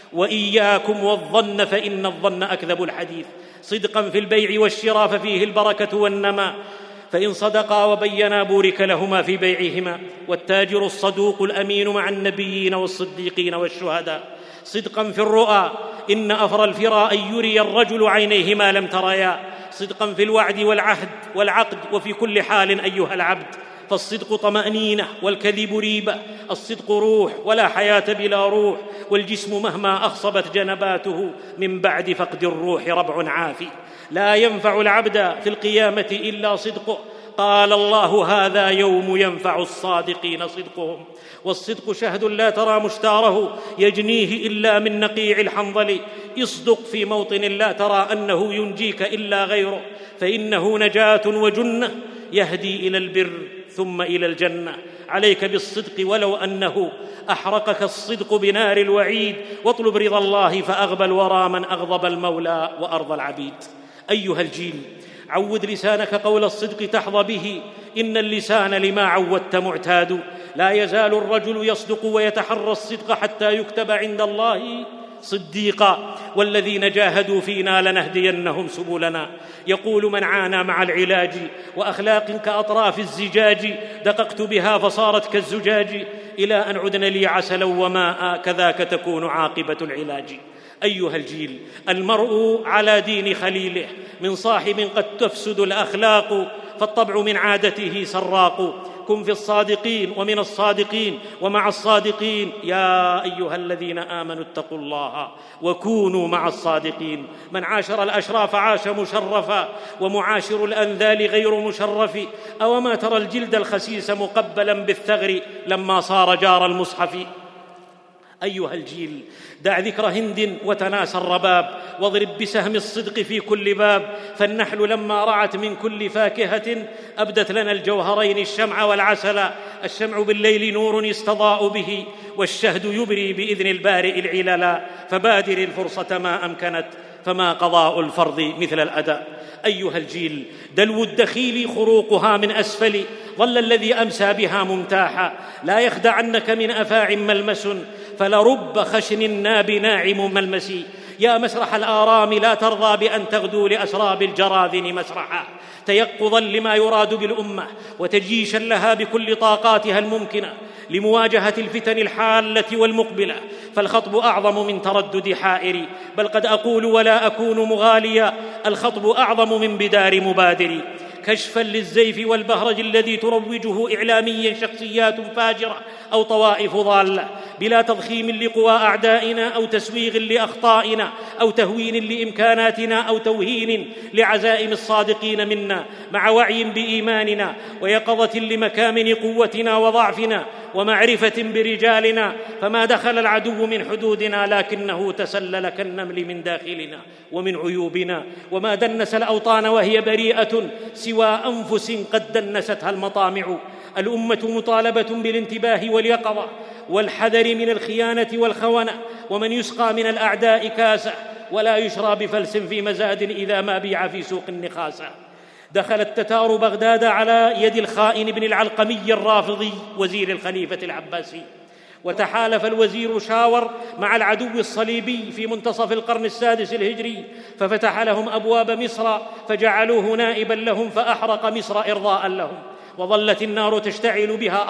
وإياكم والظن فإن الظن أكذب الحديث. صدقا في البيع والشراء ففيه البركة والنماء، فإن صدقا وبينا بورك لهما في بيعهما. والتاجر الصدوق الأمين مع النبيين والصديقين والشهداء. صدقا في الرؤى، إن أفر الفرا أن يري الرجل عينيه ما لم تريا. صدقا في الوعد والعهد والعقد، وفي كل حال أيها العبد. فالصدق طمأنينة والكذب ريبة. الصدق روح، ولا حياة بلا روح، والجسم مهما أخصبت جنباته من بعد فقد الروح ربع عافي. لا ينفع العبد في القيامة إلا صدقه. قال الله: هذا يوم ينفع الصادقين صدقهم. والصدق شهد لا ترى مشتاره يجنيه إلا من نقيع الحنظل. اصدق في موطن لا ترى أنه ينجيك إلا غيره، فإنه نجاة وجنة يهدي إلى البر ثم إلى الجنة. عليك بالصدق ولو أنه أحرقك الصدق بنار الوعيد، واطلب رضا الله فأغبى الورى من أغضب المولى وأرضى العبيد. أيها الجيل، عود لسانك قول الصدق تحظى به، إن اللسان لما عودت معتاد. لا يزال الرجل يصدق ويتحرى الصدق حتى يكتب عند الله صديقا والذين جاهدوا فينا لنهدينهم سبلنا. يقول من عانى مع العلاج وأخلاق كأطراف الزجاج دققت بها فصارت كالزجاج إلى أن عدن لي عسلا وماء كذاك تكون عاقبة العلاج. أيها الجيل، المرء على دين خليله، من صاحب قد تفسد الأخلاق فالطبع من عادته سراق. كن في الصادقين ومن الصادقين ومع الصادقين، يا أيها الذين آمنوا اتقوا الله وكونوا مع الصادقين. من عاشر الأشراف عاش مشرفا ومعاشر الأنذال غير مشرف. أوما ترى الجلد الخسيس مقبلا بالثغر لما صار جار المصحف. أيها الجيل، دع ذكر هند وتناسى الرباب واضرب بسهم الصدق في كل باب. فالنحل لما رعت من كل فاكهة أبدت لنا الجوهرين الشمع والعسل. الشمع بالليل نور يستضاء به والشهد يبري بإذن البارئ العللا. فبادر الفرصة ما أمكنت فما قضاء الفرض مثل الأداء. أيها الجيل، دلو الدخيل خروقها من أسفل ظل الذي أمسى بها ممتاحا. لا يخدعنك من أفاع ملمس فلرب خشن ناب ناعم ملمس. يا مسرح الآرام لا ترضى بأن تغدو لأسراب الجراذن مسرحا. تيقظا لما يراد بالأمة وتجيشا لها بكل طاقاتها الممكنة لمواجهة الفتن الحالة والمقبلة. فالخطب أعظم من تردد حائر، بل قد أقول ولا أكون مغاليا، الخطب أعظم من بدار مبادر. كشفا للزيف والبهرج الذي تروجه إعلاميا شخصيات فاجرة أو طوائف ضالة، بلا تضخيم لقوى أعدائنا أو تسويغ لأخطائنا أو تهوين لإمكاناتنا أو توهين لعزائم الصادقين منا، مع وعي بإيماننا ويقظة لمكامن قوتنا وضعفنا ومعرفة برجالنا. فما دخل العدو من حدودنا لكنه تسلل كالنمل من داخلنا ومن عيوبنا. وما دنس الأوطان وهي بريئة سوى أنفس قد دنستها المطامع. الأمة مطالبة بالانتباه واليقظة والحذر من الخيانة والخونة. ومن يسقى من الأعداء كاسة ولا يشرى بفلس في مزاد إذا ما بيع في سوق النخاسة. دخل التتار بغداد على يد الخائن بن العلقمي الرافضي وزير الخليفة العباسي، وتحالف الوزير شاور مع العدو الصليبي في منتصف القرن السادس الهجري ففتح لهم أبواب مصر فجعلوه نائبا لهم فأحرق مصر إرضاء لهم، وظلت النار تشتعل بها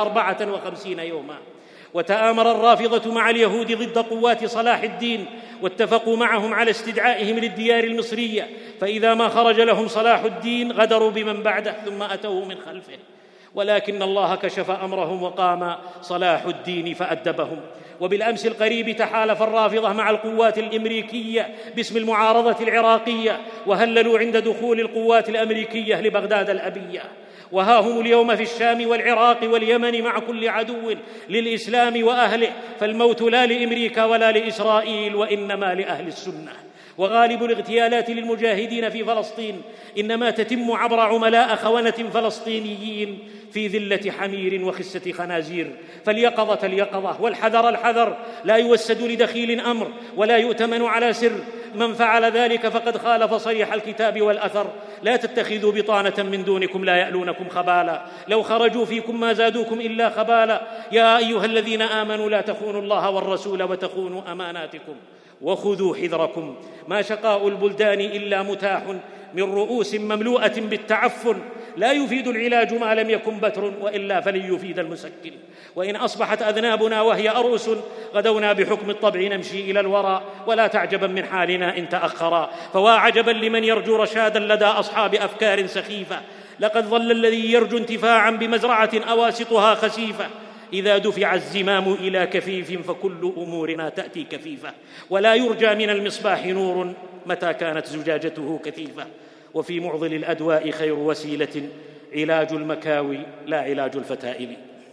54 يوما. وتآمر الرافضة مع اليهود ضد قوات صلاح الدين واتفقوا معهم على استدعائهم للديار المصرية، فإذا ما خرج لهم صلاح الدين غدروا بمن بعده ثم أتوه من خلفه. ولكن الله كشف أمرهم وقام صلاح الدين فأدبهم. وبالأمس القريب تحالف الرافضة مع القوات الأمريكية باسم المعارضة العراقية وهللوا عند دخول القوات الأمريكية لبغداد الأبية. وها هم اليوم في الشام والعراق واليمن مع كل عدو للإسلام وأهله، فالموت لا لأمريكا ولا لإسرائيل وإنما لأهل السنة. وغالب الاغتيالات للمجاهدين في فلسطين إنما تتم عبر عملاء خونة فلسطينيين في ذلة حمير وخسة خنازير. فاليقظة اليقظة والحذر الحذر، لا يوسد لدخيل أمر ولا يؤتمن على سر. من فعل ذلك فقد خالف صريح الكتاب والأثر. لا تتخذوا بطانة من دونكم لا يألونكم خبالا، لو خرجوا فيكم ما زادوكم إلا خبالا. يا أيها الذين آمنوا لا تخونوا الله والرسول وتخونوا أماناتكم وخذوا حذركم. ما شقاء البلدان إلا متاح من رؤوس مملوءة بالتعفن. لا يفيد العلاج ما لم يكن بتر وإلا فلن يفيد المسكن. وإن أصبحت أذنابنا وهي أرؤس غدونا بحكم الطبع نمشي إلى الوراء. ولا تعجبا من حالنا إن تأخرا، فوا عجبا لمن يرجو رشادا لدى أصحاب أفكار سخيفة. لقد ظل الذي يرجو انتفاعا بمزرعة أواسطها خسيفة. إذا دفع الزمام إلى كفيف فكل أمورنا تأتي كفيفة. ولا يرجى من المصباح نور متى كانت زجاجته كثيفة. وفي معضل الأدواء خير وسيلة علاج المكاوي لا علاج الفتائل.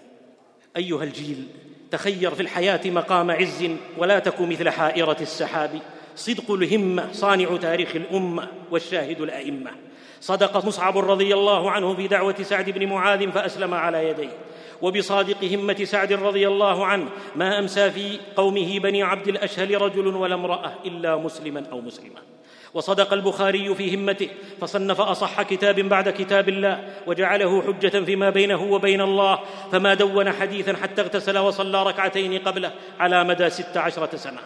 أيها الجيل، تخير في الحياة مقام عز ولا تك مثل حائرة السحاب. صدق الهمة صانع تاريخ الأمة والشاهد الأئمة. صدق مصعب رضي الله عنه في دعوة سعد بن معاذ فأسلم على يديه. وبصادق همة سعد رضي الله عنه ما أمسى في قومه بني عبد الأشهل رجل ولا امرأة إلا مسلما أو مسلمة. وصدق البخاري في همته فصنف أصح كتاب بعد كتاب الله وجعله حجة فيما بينه وبين الله، فما دون حديثا حتى اغتسل وصلى ركعتين قبله على مدى 16 سنة.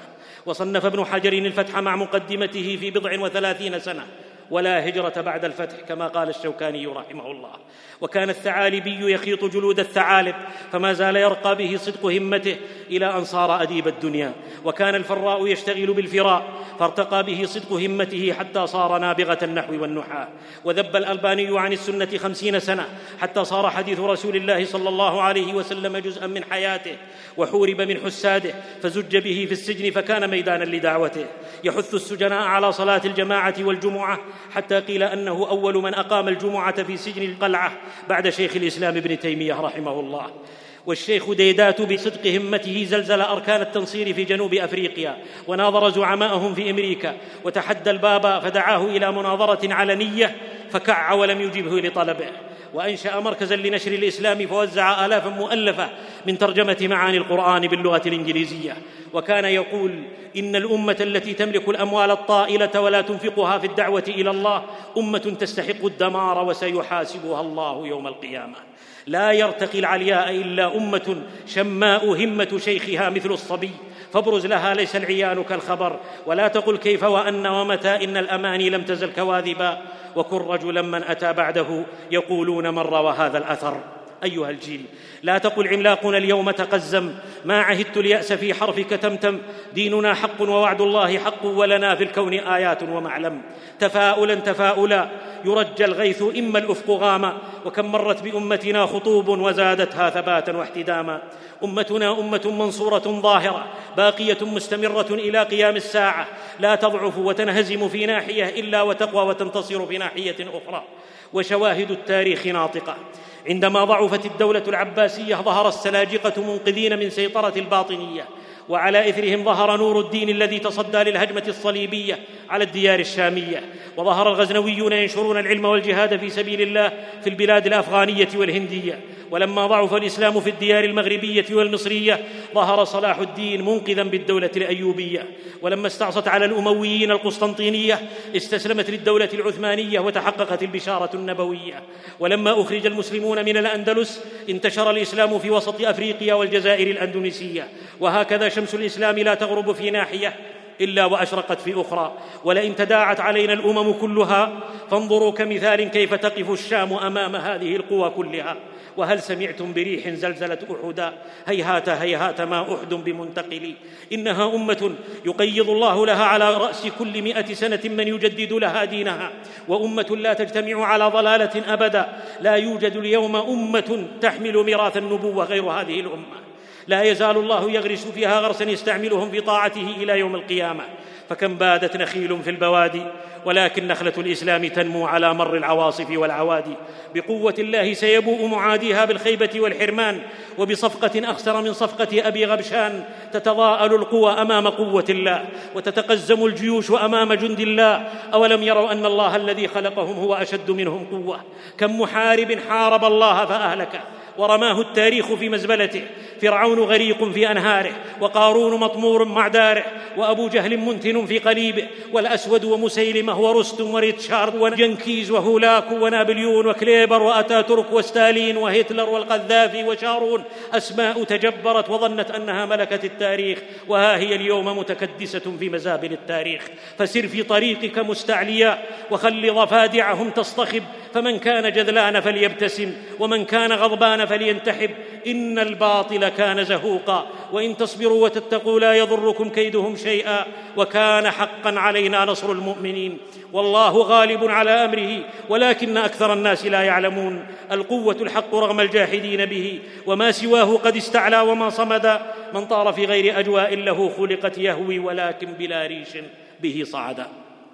وصنف ابن حجر الفتح مع مقدمته في 30 سنة، ولا هجرة بعد الفتح كما قال الشوكاني رحمه الله. وكان الثعالبي يخيط جلود الثعالب، فما زال يرقى به صدق همته إلى أن صار أديب الدنيا. وكان الفراء يشتغل بالفراء، فارتقى به صدق همته حتى صار نابغة النحو والنحاة. وذب الألباني عن السنة 50 سنة حتى صار حديث رسول الله صلى الله عليه وسلم جزءا من حياته، وحورب من حساده فزج به في السجن فكان ميدانا لدعوته. يحث السجناء على صلاة الجماعة والجمعة، حتى قيل أنه أول من أقام الجمعة في سجن القلعة بعد شيخ الإسلام ابن تيمية رحمه الله. والشيخ ديدات بصدق همته زلزل أركان التنصير في جنوب أفريقيا، وناظر زعماءهم في أمريكا، وتحدى البابا فدعاه إلى مناظرة علنية فكع ولم يجبه لطلبه. وأنشأ مركزا لنشر الإسلام فوزع آلافا مؤلفة من ترجمة معاني القرآن باللغة الإنجليزية. وكان يقول: إن الأمة التي تملك الأموال الطائلة ولا تنفقها في الدعوة إلى الله أمة تستحق الدمار وسيحاسبها الله يوم القيامة. لا يرتقي العلياء إلا أمة شماء همة شيخها مثل الصبي، فابرز لها ليس العيان كالخبر، ولا تقل كيف وأن ومتى، إن الأماني لم تزل كواذبا، وكن رجلا من أتى بعده يقولون من روى هذا الأثر. أيها الجيل، لا تقل عملاقنا اليوم تقزم، ما عهدت اليأس في حرفك تمتم، ديننا حق ووعد الله حق، ولنا في الكون آيات ومعلم. تفاؤلا تفاؤلا يرجى الغيث إما الأفق غاما، وكم مرت بأمتنا خطوب وزادتها ثباتا واحتداما. أمتنا أمة منصورة ظاهرة باقية مستمرة إلى قيام الساعة، لا تضعف وتنهزم في ناحية إلا وتقوى وتنتصر في ناحية أخرى. وشواهد التاريخ ناطقة. عندما ضعفت الدولة العباسية ظهر السلاجقة منقذين من سيطرة الباطنية، وعلى إثرهم ظهر نور الدين الذي تصدى للهجمة الصليبية على الديار الشامية. وظهر الغزنويون ينشرون العلم والجهاد في سبيل الله في البلاد الأفغانية والهندية. ولما ضعف الإسلام في الديار المغربية والمصرية ظهر صلاح الدين منقذا بالدولة الأيوبية. ولما استعصت على الأمويين القسطنطينية استسلمت للدولة العثمانية وتحققت البشارة النبوية. ولما أخرج المسلمون من الأندلس انتشر الإسلام في وسط أفريقيا والجزائر الأندونيسية. وهكذا شمس الإسلام لا تغرب في ناحية إلا وأشرقت في أخرى. ولئن تداعت علينا الأمم كلها فانظروا كمثال كيف تقف الشام أمام هذه القوى كلها. وهل سمعتم بريح زلزلت أحدا؟ هيهات هيهات ما أحد بمنتقل. إنها أمة يقيض الله لها على رأس كل 100 سنة من يجدد لها دينها، وأمة لا تجتمع على ضلالة أبدا. لا يوجد اليوم أمة تحمل ميراث النبوة غير هذه الأمة. لا يزال الله يغرس فيها غرسا يستعملهم في طاعته إلى يوم القيامة. فكم بادت نخيل في البوادي، ولكن نخلة الإسلام تنمو على مر العواصف والعوادي. بقوة الله سيبوء معاديها بالخيبة والحرمان، وبصفقة أخسر من صفقة أبي غبشان تتضاءل القوى أمام قوة الله، وتتقزم الجيوش أمام جند الله. أولم يروا أن الله الذي خلقهم هو أشد منهم قوة؟ كم محارب حارب الله فأهلكه ورماه التاريخ في مزبلته. فرعون غريق في أنهاره، وقارون مطمور مع داره، وأبو جهل منتن في قليبه، والأسود ومسيلمة ورستم وريتشارد وجنكيز وهولاكو ونابليون وكليبر وأتاتورك وستالين وهتلر والقذافي وشارون. أسماء تجبرت وظنت أنها ملكة التاريخ، وها هي اليوم متكدسة في مزابل التاريخ. فسر في طريقك مستعليا، وخل ضفادعهم تصطخب، فمن كان جذلان فليبتسم، ومن كان غضبان فلينتحب. إن الباطل كان زهوقا، وإن تصبروا وتتقوا لا يضركم كيدهم شيئا، وكان حقا علينا نصر المؤمنين. والله غالب على أمره، ولكن أكثر الناس لا يعلمون. القوة الحق رغم الجاحدين به، وما سواه قد استعلى وما صمد. من طار في غير أجواء له خلقت يهوي، ولكن بلا ريش به صعدا.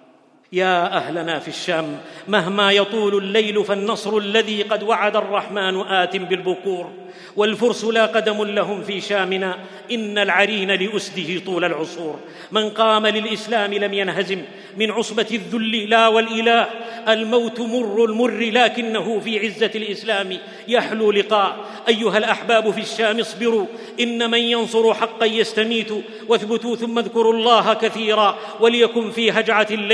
يا أهلنا في الشام، مهما يطول الليل فالنصر الذي قد وعد الرحمن آت بالبكور. والفرس لا قدم لهم في شامنا، إن العرين لأسده طول العصور. من قام للإسلام لم ينهزم من عصبة الذل لا والإله. الموت مر المر، لكنه في عزة الإسلام يحلو لقاء. أيها الأحباب في الشام اصبروا، إن من ينصر حقا يستميت. واثبتوا ثم اذكروا الله كثيرا، وليكن في هجعة الليل القنوت.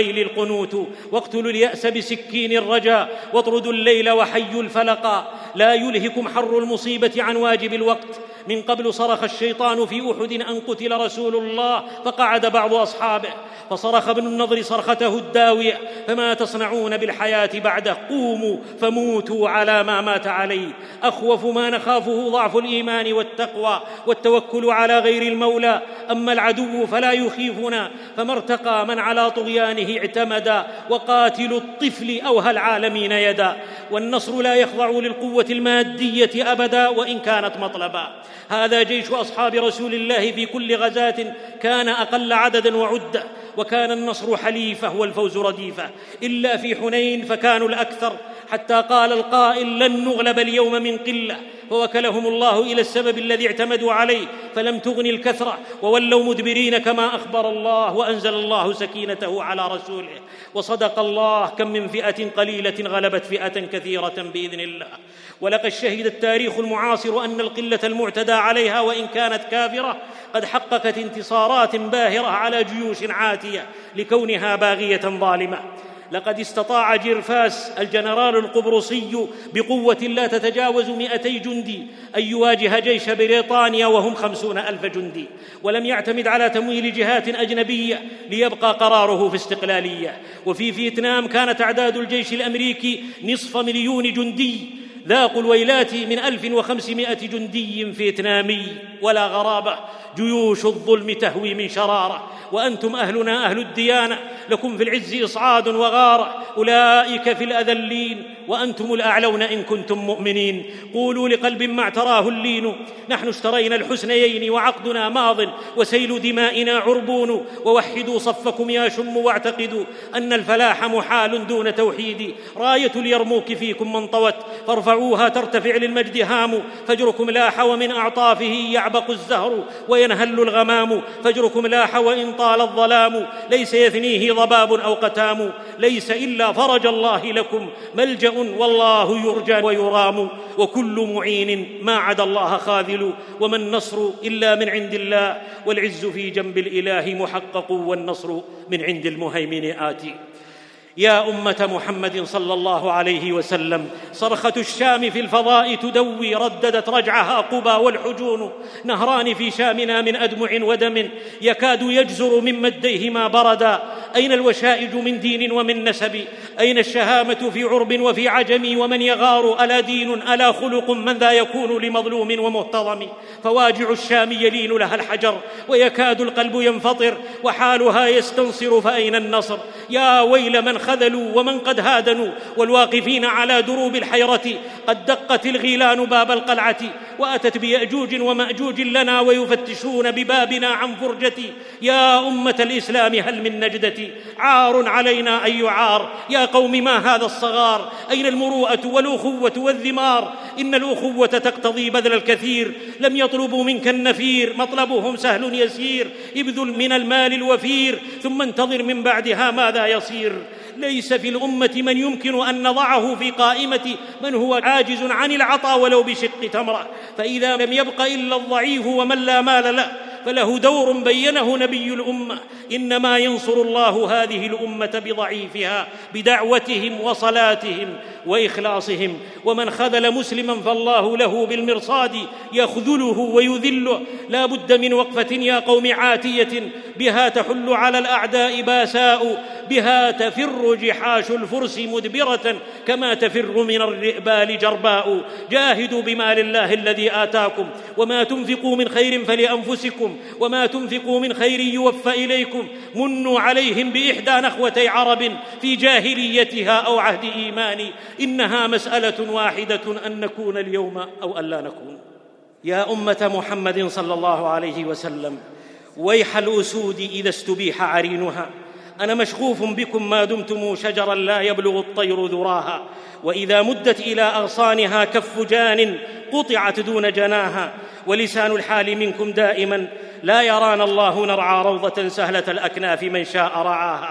القنوت، واقتلوا اليأس بسكين الرجا، واطردوا الليل وحيوا الفلقا. لا يلهكم حر المصيبة عن واجب الوقت. من قبل صرخ الشيطان في أحد أن قتل رسول الله، فقعد بعض أصحابه، فصرخ ابن النضر صرخته الداوية: فما تصنعون بالحياة بعده؟ قوموا فموتوا على ما مات عليه. أخوف ما نخافه ضعف الإيمان والتقوى والتوكل على غير المولى. أما العدو فلا يخيفنا، فما ارتقى من على طغيانه اعتمدا، وقاتل الطفل أوهى العالمين يدا. والنصر لا يخضع للقوة المادية أبدا وإن كانت مطلبا. هذا جيش أصحاب رسول الله في كل غزاة كان أقل عددا وعدة، وكان النصر حليفه والفوز رديفه، إلا في حنين فكانوا الأكثر، حتى قال القائل: لن نغلب اليوم من قلة. فوكلهم الله إلى السبب الذي اعتمدوا عليه، فلم تغن الكثرة وولوا مدبرين كما أخبر الله، وأنزل الله سكينته على رسوله. وصدق الله: كم من فئة قليلة غلبت فئة كثيرة بإذن الله. ولقد شهد التاريخ المعاصر أن القلة المعتدى عليها وإن كانت كافرة قد حققت انتصارات باهرة على جيوش عاتية لكونها باغية ظالمة. لقد استطاع جيرفاس الجنرال القبرصي بقوة لا تتجاوز 200 جندي أن يواجه جيش بريطانيا وهم 50,000 جندي، ولم يعتمد على تمويل جهات أجنبية ليبقى قراره في استقلالية. وفي فيتنام كانت أعداد الجيش الأمريكي 250,000 جندي، ذاقوا الويلات من 1500 جندي فيتنامي. ولا غرابة، جيوش الظلم تهوي من شرارة، وأنتم أهلنا أهل الديانة، لكم في العز إصعاد وغارة، أولئك في الأذلين وأنتم الأعلون إن كنتم مؤمنين. قولوا لقلب ما اعتراه اللين: نحن اشترينا الحسنيين وعقدنا ماض، وسيل دمائنا عربون. ووحدوا صفكم يا شم، واعتقدوا أن الفلاح محال دون توحيد. راية اليرموك فيكم من طوت، فارفعوها ترتفع للمجد هام. فجركم لاح ومن أعطافه يعبق الزهر، وينهل الغمام. فجركم لاح وإن طال الظلام، ليس يثنيه ضباب أو قتام. ليس إلا فرج الله لكم ملجأ، والله يرجى ويرام. وكل معين ما عدا الله خاذل، وما النصر إلا من عند الله. والعز في جنب الإله محقق، والنصر من عند المهيمن آتي. يا أمة محمد صلى الله عليه وسلم، صرخة الشام في الفضاء تدوي، رددت رجعها قبى والحجون. نهران في شامنا من أدمع ودم، يكاد يجزر من مديه ما بردا. أين الوشائج من دين ومن نسب؟ أين الشهامة في عرب وفي عجم؟ ومن يغار ألا دين ألا خلق؟ من ذا يكون لمظلوم ومهتضم؟ فواجع الشام يلين لها الحجر، ويكاد القلب ينفطر، وحالها يستنصر، فأين النصر؟ يا ويل من خذلوا ومن قد هادنوا، والواقفين على دروب الحيرة قد دقت الغيلان باب القلعة، وأتت بيأجوج ومأجوج لنا، ويفتشون ببابنا عن فرجتي. يا أمة الإسلام هل من نجدتي؟ عار علينا أي عار، يا قوم ما هذا الصغار؟ أين المروءة والأخوة والذمار؟ إن الأخوة تقتضي بذل الكثير، لم يطلبوا منك النفير، مطلبهم سهل يسير. ابذل من المال الوفير، ثم انتظر من بعدها ماذا يصير. ليس في الأمة من يمكن أن نضعه في قائمة من هو عاجز عن العطاء ولو بشق تمرة. فإذا لم يبق إلا الضعيف ومن لا مال له، فله دور بينه نبي الأمة: إنما ينصر الله هذه الأمة بضعيفها، بدعوتهم وصلاتهم وإخلاصهم. ومن خذل مسلما فالله له بالمرصاد يخذله ويذله. لا بد من وقفة يا قوم عاتية، بها تحل على الأعداء باساء، بها تفر جحاش الفرس مدبرة، كما تفر من الرئبال جرباء. جاهدوا بمال الله الذي آتاكم، وما تنفقوا من خير فلأنفسكم، وما تنفقوا من خير يوفى إليكم. منوا عليهم بإحدى نخوتي عرب في جاهليتها أو عهد إيمان، إنها مسألة واحدة أن نكون اليوم أو أن لا نكون. يا أمة محمد صلى الله عليه وسلم، ويح الأسود إذا استبيح عرينها. أنا مشغوف بكم ما دمتم شجرا لا يبلغ الطير ذراها، وإذا مدت إلى أغصانها كف جان قطعت دون جناها. ولسان الحال منكم دائما: لا يرانا الله نرعى روضة سهلة الأكناف من شاء رعاها.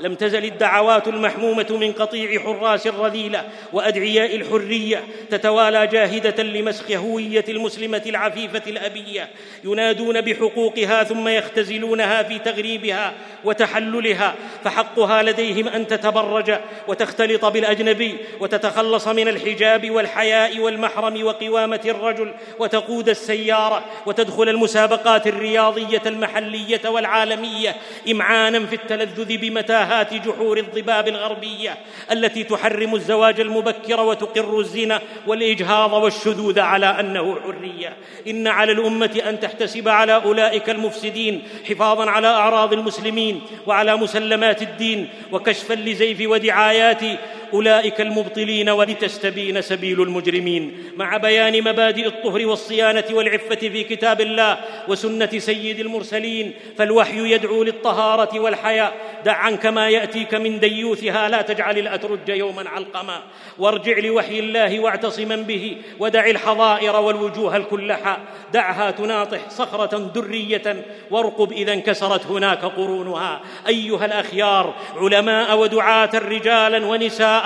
لم تزل الدعوات المحمومة من قطيع حراس الرذيلة وأدعياء الحرية تتوالى جاهدة لمسخ هوية المسلمة العفيفة الأبية، ينادون بحقوقها ثم يختزلونها في تغريبها وتحللها، فحقها لديهم أن تتبرج وتختلط بالأجنبي وتتخلص من الحجاب والحياء والمحرم وقوامة الرجل، وتقود السيارة وتدخل المسابقات الرياضية المحلية والعالمية، إمعانا في التلذذ بمتاهات جحور الضباب الغربية التي تحرم الزواج المبكر وتقر الزنا والإجهاض والشذوذ على أنه حرية. إن على الأمة أن تحتسب على أولئك المفسدين حفاظا على أعراض المسلمين وعلى مسلمات الدين، وكشفا لزيف ودعايات أولئك المبطلين، ولتستبين سبيل المجرمين، مع بيان مبادئ الطهر والصيانة والعفة في كتاب الله وسنة سيد المرسلين. فالوحي يدعو للطهارة والحياء. دع عنك ما يأتيك من ديوثها، لا تجعل الأترج يوما علقما، وارجع لوحي الله واعتصما به، ودع الحظائر والوجوه الكلحا، دعها تناطح صخرة درية وارقب إذا انكسرت هناك قرونها. أيها الأخيار، علماء ودعاة رجالا ونساء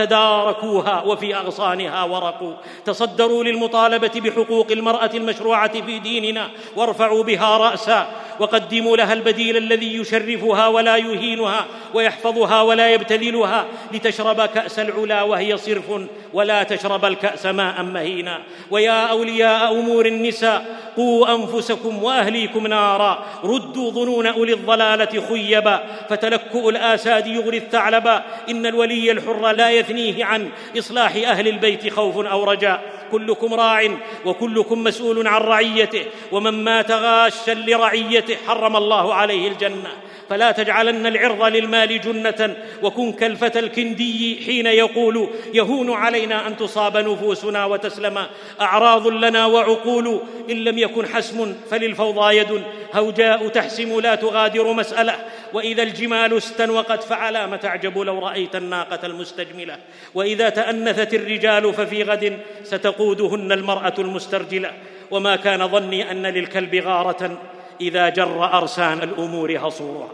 تداركوها وفي أغصانها ورقوا، تصدروا للمطالبة بحقوق المرأة المشروعة في ديننا وارفعوا بها رأسا، وقدموا لها البديل الذي يشرفها ولا يهينها ويحفظها ولا يبتذلها، لتشرب كأس العلا وهي صرف ولا تشرب الكأس ماء مهينا. ويا أولياء أمور النساء، قوا أنفسكم وأهليكم نارا، ردوا ظنون أولي الضلالة خيبا، فتلكؤ الآساد يغري الثعلبا، إن الولي الحر لا يثنيه عن إصلاح أهل البيت خوف أو رجاء. كلكم راع وكلكم مسؤول عن رعيته، ومن مات غاشا لرعيته حرم الله عليه الجنة. فلا تجعلن العرض للمال جنة، وكن كالفتى الكندي حين يقول: يهون علينا أن تصاب نفوسنا وتسلم أعراض لنا وعقول، إن لم يكن حسم فللفوضى يد، هوجاء تحسم لا تغادر مسألة، وإذا الجمال استنوقت فعلام تعجب لو رأيت الناقة المستجملة، وإذا تأنثت الرجال ففي غد ستقودهن المرأة المسترجلة، وما كان ظني أن للكلب غارة إذا جر أرسان الأمور هصورها.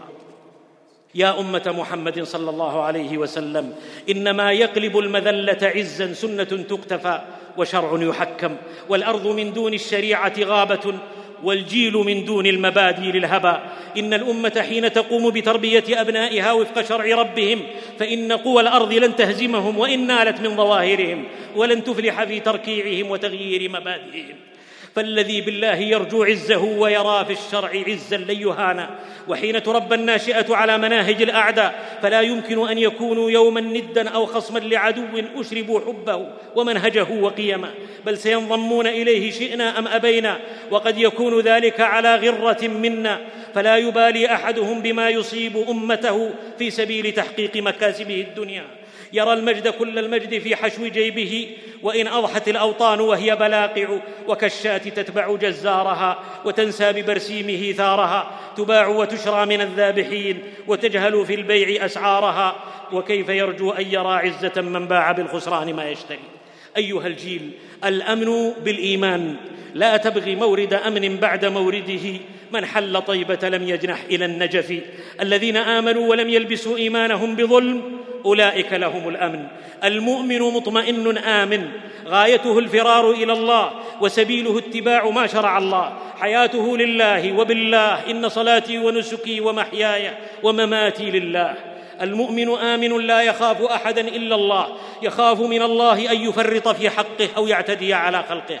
يا أمة محمد صلى الله عليه وسلم، إنما يقلب المذلة عزا سنة تقتفى وشرع يحكم، والأرض من دون الشريعة غابة، والجيل من دون المبادئ للهبى. إن الأمة حين تقوم بتربية أبنائها وفق شرع ربهم، فإن قوى الأرض لن تهزمهم وإن نالت من ظواهرهم، ولن تفلح في تركيعهم وتغيير مبادئهم. فالذي بالله يرجو عزه ويرى في الشرع عزا لن يهانا. وحين تربى الناشئة على مناهج الأعداء، فلا يمكن أن يكونوا يوما ندا أو خصما لعدو أشربوا حبه ومنهجه وقيمه، بل سينضمون إليه شئنا أم أبينا، وقد يكون ذلك على غرة منا. فلا يبالي أحدهم بما يصيب أمته في سبيل تحقيق مكاسبه الدنيا. يرى المجد كل المجد في حشو جيبه، وإن أضحت الأوطان وهي بلاقع، وكالشاة تتبع جزارها وتنسى ببرسيمه ثارها، تباع وتشرى من الذابحين وتجهل في البيع أسعارها، وكيف يرجو أن يرى عزة من باع بالخسران ما يشتري. أيها الجيل، الأمن بالإيمان، لا تبغي مورد أمن بعد مورده. من حل طيبة لم يجنح إلى النجف. الذين آمنوا ولم يلبسوا إيمانهم بظلم أولئك لهم الأمن. المؤمن مطمئن آمن، غايته الفرار إلى الله، وسبيله اتباع ما شرع الله، حياته لله وبالله، إن صلاتي ونسكي ومحياي ومماتي لله. المؤمن آمن لا يخاف أحدا إلا الله، يخاف من الله أن يفرط في حقه أو يعتدي على خلقه.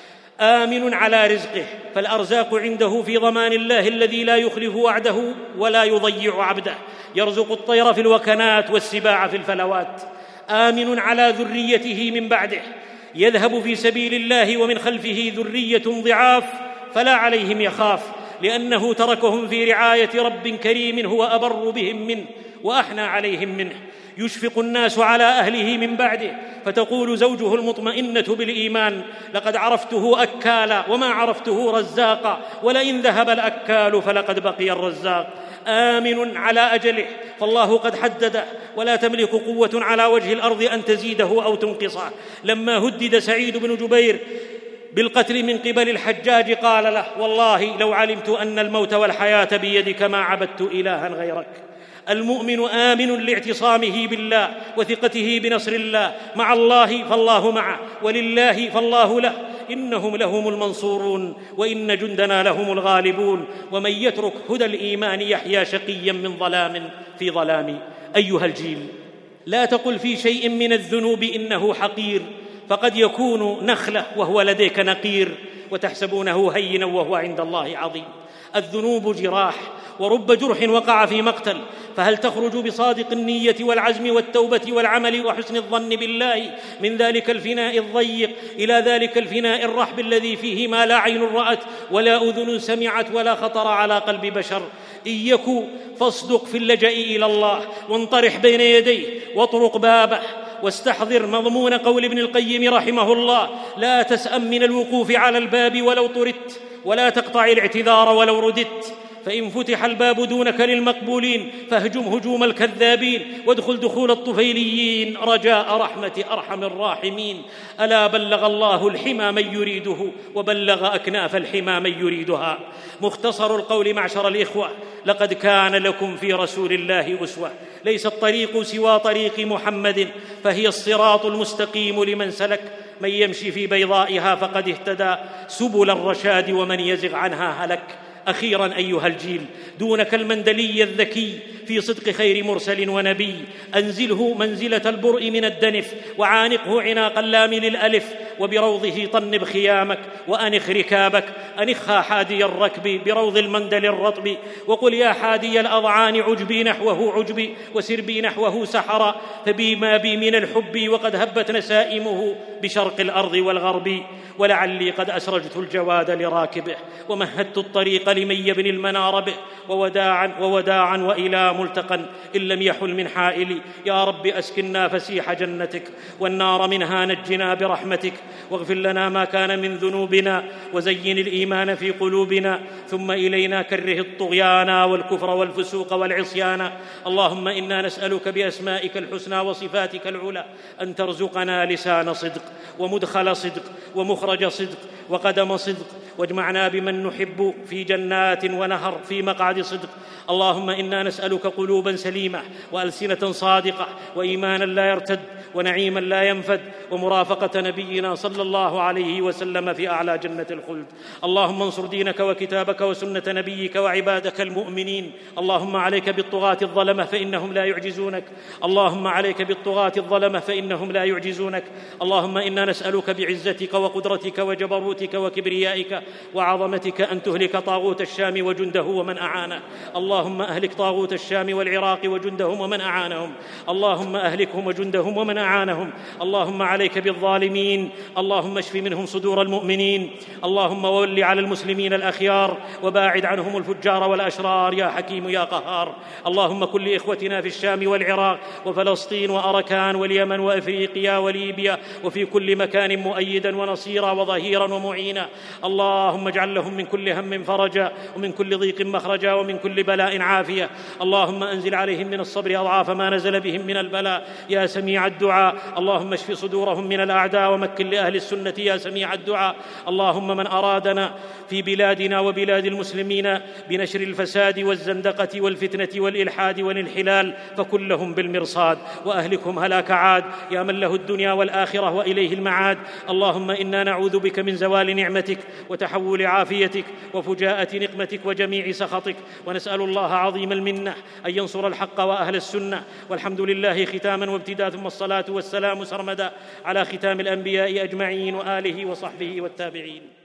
آمن على رزقه، فالأرزاق عنده في ضمان الله الذي لا يخلف وعده ولا يضيع عبده، يرزق الطير في الوكنات والسباع في الفلوات. آمن على ذريته من بعده، يذهب في سبيل الله ومن خلفه ذرية ضعاف فلا عليهم يخاف، لأنه تركهم في رعاية رب كريم هو أبر بهم منه وأحنى عليهم منه. يشفق الناس على أهله من بعده، فتقول زوجه المطمئنة بالإيمان: لقد عرفته أكالا وما عرفته رزاقا، ولئن ذهب الأكال فلقد بقي الرزاق. آمن على أجله، فالله قد حدده، ولا تملك قوة على وجه الأرض أن تزيده أو تنقصه. لما هدد سعيد بن جبير بالقتل من قبل الحجاج قال له: والله لو علمت أن الموت والحياة بيدك ما عبدت إلها غيرك. المؤمن آمن لاعتصامه بالله وثقته بنصر الله. مع الله فالله معه، ولله فالله له، إنهم لهم المنصورون وإن جندنا لهم الغالبون. ومن يترك هدى الإيمان يحيا شقيا من ظلام في ظلام. أيها الجيل، لا تقل في شيء من الذنوب إنه حقير، فقد يكون نخلة وهو لديك نقير، وتحسبونه هينا وهو عند الله عظيم. الذنوب جراح، ورب جرح وقع في مقتل، فهل تخرج بصادق النية والعزم والتوبة والعمل وحسن الظن بالله من ذلك الفناء الضيق إلى ذلك الفناء الرحب الذي فيه ما لا عين رأت ولا أذن سمعت ولا خطر على قلب بشر؟ إن يكو فاصدق في اللجأ إلى الله، وانطرح بين يديه واطرق بابه، واستحضر مضمون قول ابن القيم رحمه الله: لا تسأم من الوقوف على الباب ولو طردت، ولا تقطع الاعتذار ولو رددت، فإن فتح الباب دونك للمقبولين فاهجم هجوم الكذابين، وادخل دخول الطفيليين رجاء رحمة أرحم الراحمين. ألا بلغ الله الحمى من يريده، وبلغ أكناف الحمى من يريدها. مختصر القول معشر الإخوة: لقد كان لكم في رسول الله أسوة. ليس الطريق سوى طريق محمد، فهي الصراط المستقيم لمن سلك. من يمشي في بيضائها فقد اهتدى سبل الرشاد، ومن يزغ عنها هلك. أخيراً أيها الجيل، دونك المندلي الذكي في صدق خير مرسل ونبي، أنزله منزلة البرء من الدنف، وعانقه عناق اللام للألف، وبروضه طنب خيامك، وأنخ ركابك، أنخها حادي الركب بروض المندل الرطب، وقل يا حادي الأضعان عجبي نحوه عجبي، وسر بي نحوه سحرا، فبي ما بي من الحب، وقد هبت نسائمه بشرق الأرض والغرب. ولعلي قد أسرجت الجواد لراكبه، ومهدت الطريق لمن يبني المنار به، ووداعا وإلى ملتقى إن لم يحل من حائلي. يا رب أسكننا فسيح جنتك، والنار منها نجنا برحمتك، واغفر لنا ما كان من ذنوبنا، وزين الإيمان في قلوبنا، ثم إلينا كره الطغيان والكفر والفسوق والعصيان. اللهم إنا نسألك بأسمائك الحسنى وصفاتك العلى أن ترزقنا لسان صدق، ومدخل صدق، ومخرج صدق، وقدم صدق، واجمعنا بمن نحب في جنات ونهر في مقعد صدق. اللهم إنا نسألك قلوبا سليمة، وألسنة صادقة، وإيمانا لا يرتد، ونعيما لا ينفد، ومرافقة نبينا صلى الله عليه وسلم في أعلى جنة الخلد. اللهم انصر دينك وكتابك وسنة نبيك وعبادك المؤمنين. اللهم عليك بالطغاة الظلمة فإنهم لا يعجزونك. اللهم عليك بالطغاة الظلمة فإنهم لا يعجزونك. اللهم إنا نسألك بعزتك وقدرتك وجبروتك وكبريائك وعظمتك أن تهلك طاغوت الشام وجنده ومن أعانه. اللهم أهلك طاغوت الشام والعراق وجندهم ومن أعانهم. اللهم أهلكهم وجندهم ومن أعانهم. اللهم عليك بالظالمين. اللهم اشف منهم صدور المؤمنين. اللهم ول على المسلمين الأخيار، وباعد عنهم الفجار والأشرار يا حكيم يا قهار. اللهم كن لإخوتنا في الشام والعراق وفلسطين وأركان واليمن وأفريقيا وليبيا وفي كل مكان مؤيدا ونصيرا وظهيرا ومعينا. اللهم اجعل لهم من كل هم فرجا، ومن كل ضيق مخرجا، ومن كل بلاء عافية. اللهم أنزل عليهم من الصبر أضعاف ما نزل بهم من البلاء يا سميع الدعاء. اللهم اشف صدورهم من الأعداء، ومكن لأهل السنة يا سميع الدعاء. اللهم من أرادنا في بلادنا وبلاد المسلمين بنشر الفساد والزندقة والفتنة والإلحاد والانحلال فكن لهم بالمرصاد، وأهلكهم هلاك عاد يا من له الدنيا والآخرة وإليه المعاد. اللهم إنا نعوذ بك من زوال نعمتك وتحول عافيتك وفجاءة نقمتك وجميع سخطك، ونسأل الله عظيم المنة أن ينصر الحق وأهل السنة. والحمد لله ختاما وابتداء، ثم الصلاة والسلام سرمدا على ختام الأنبياء أجمعين وآله وصحبه والتابعين.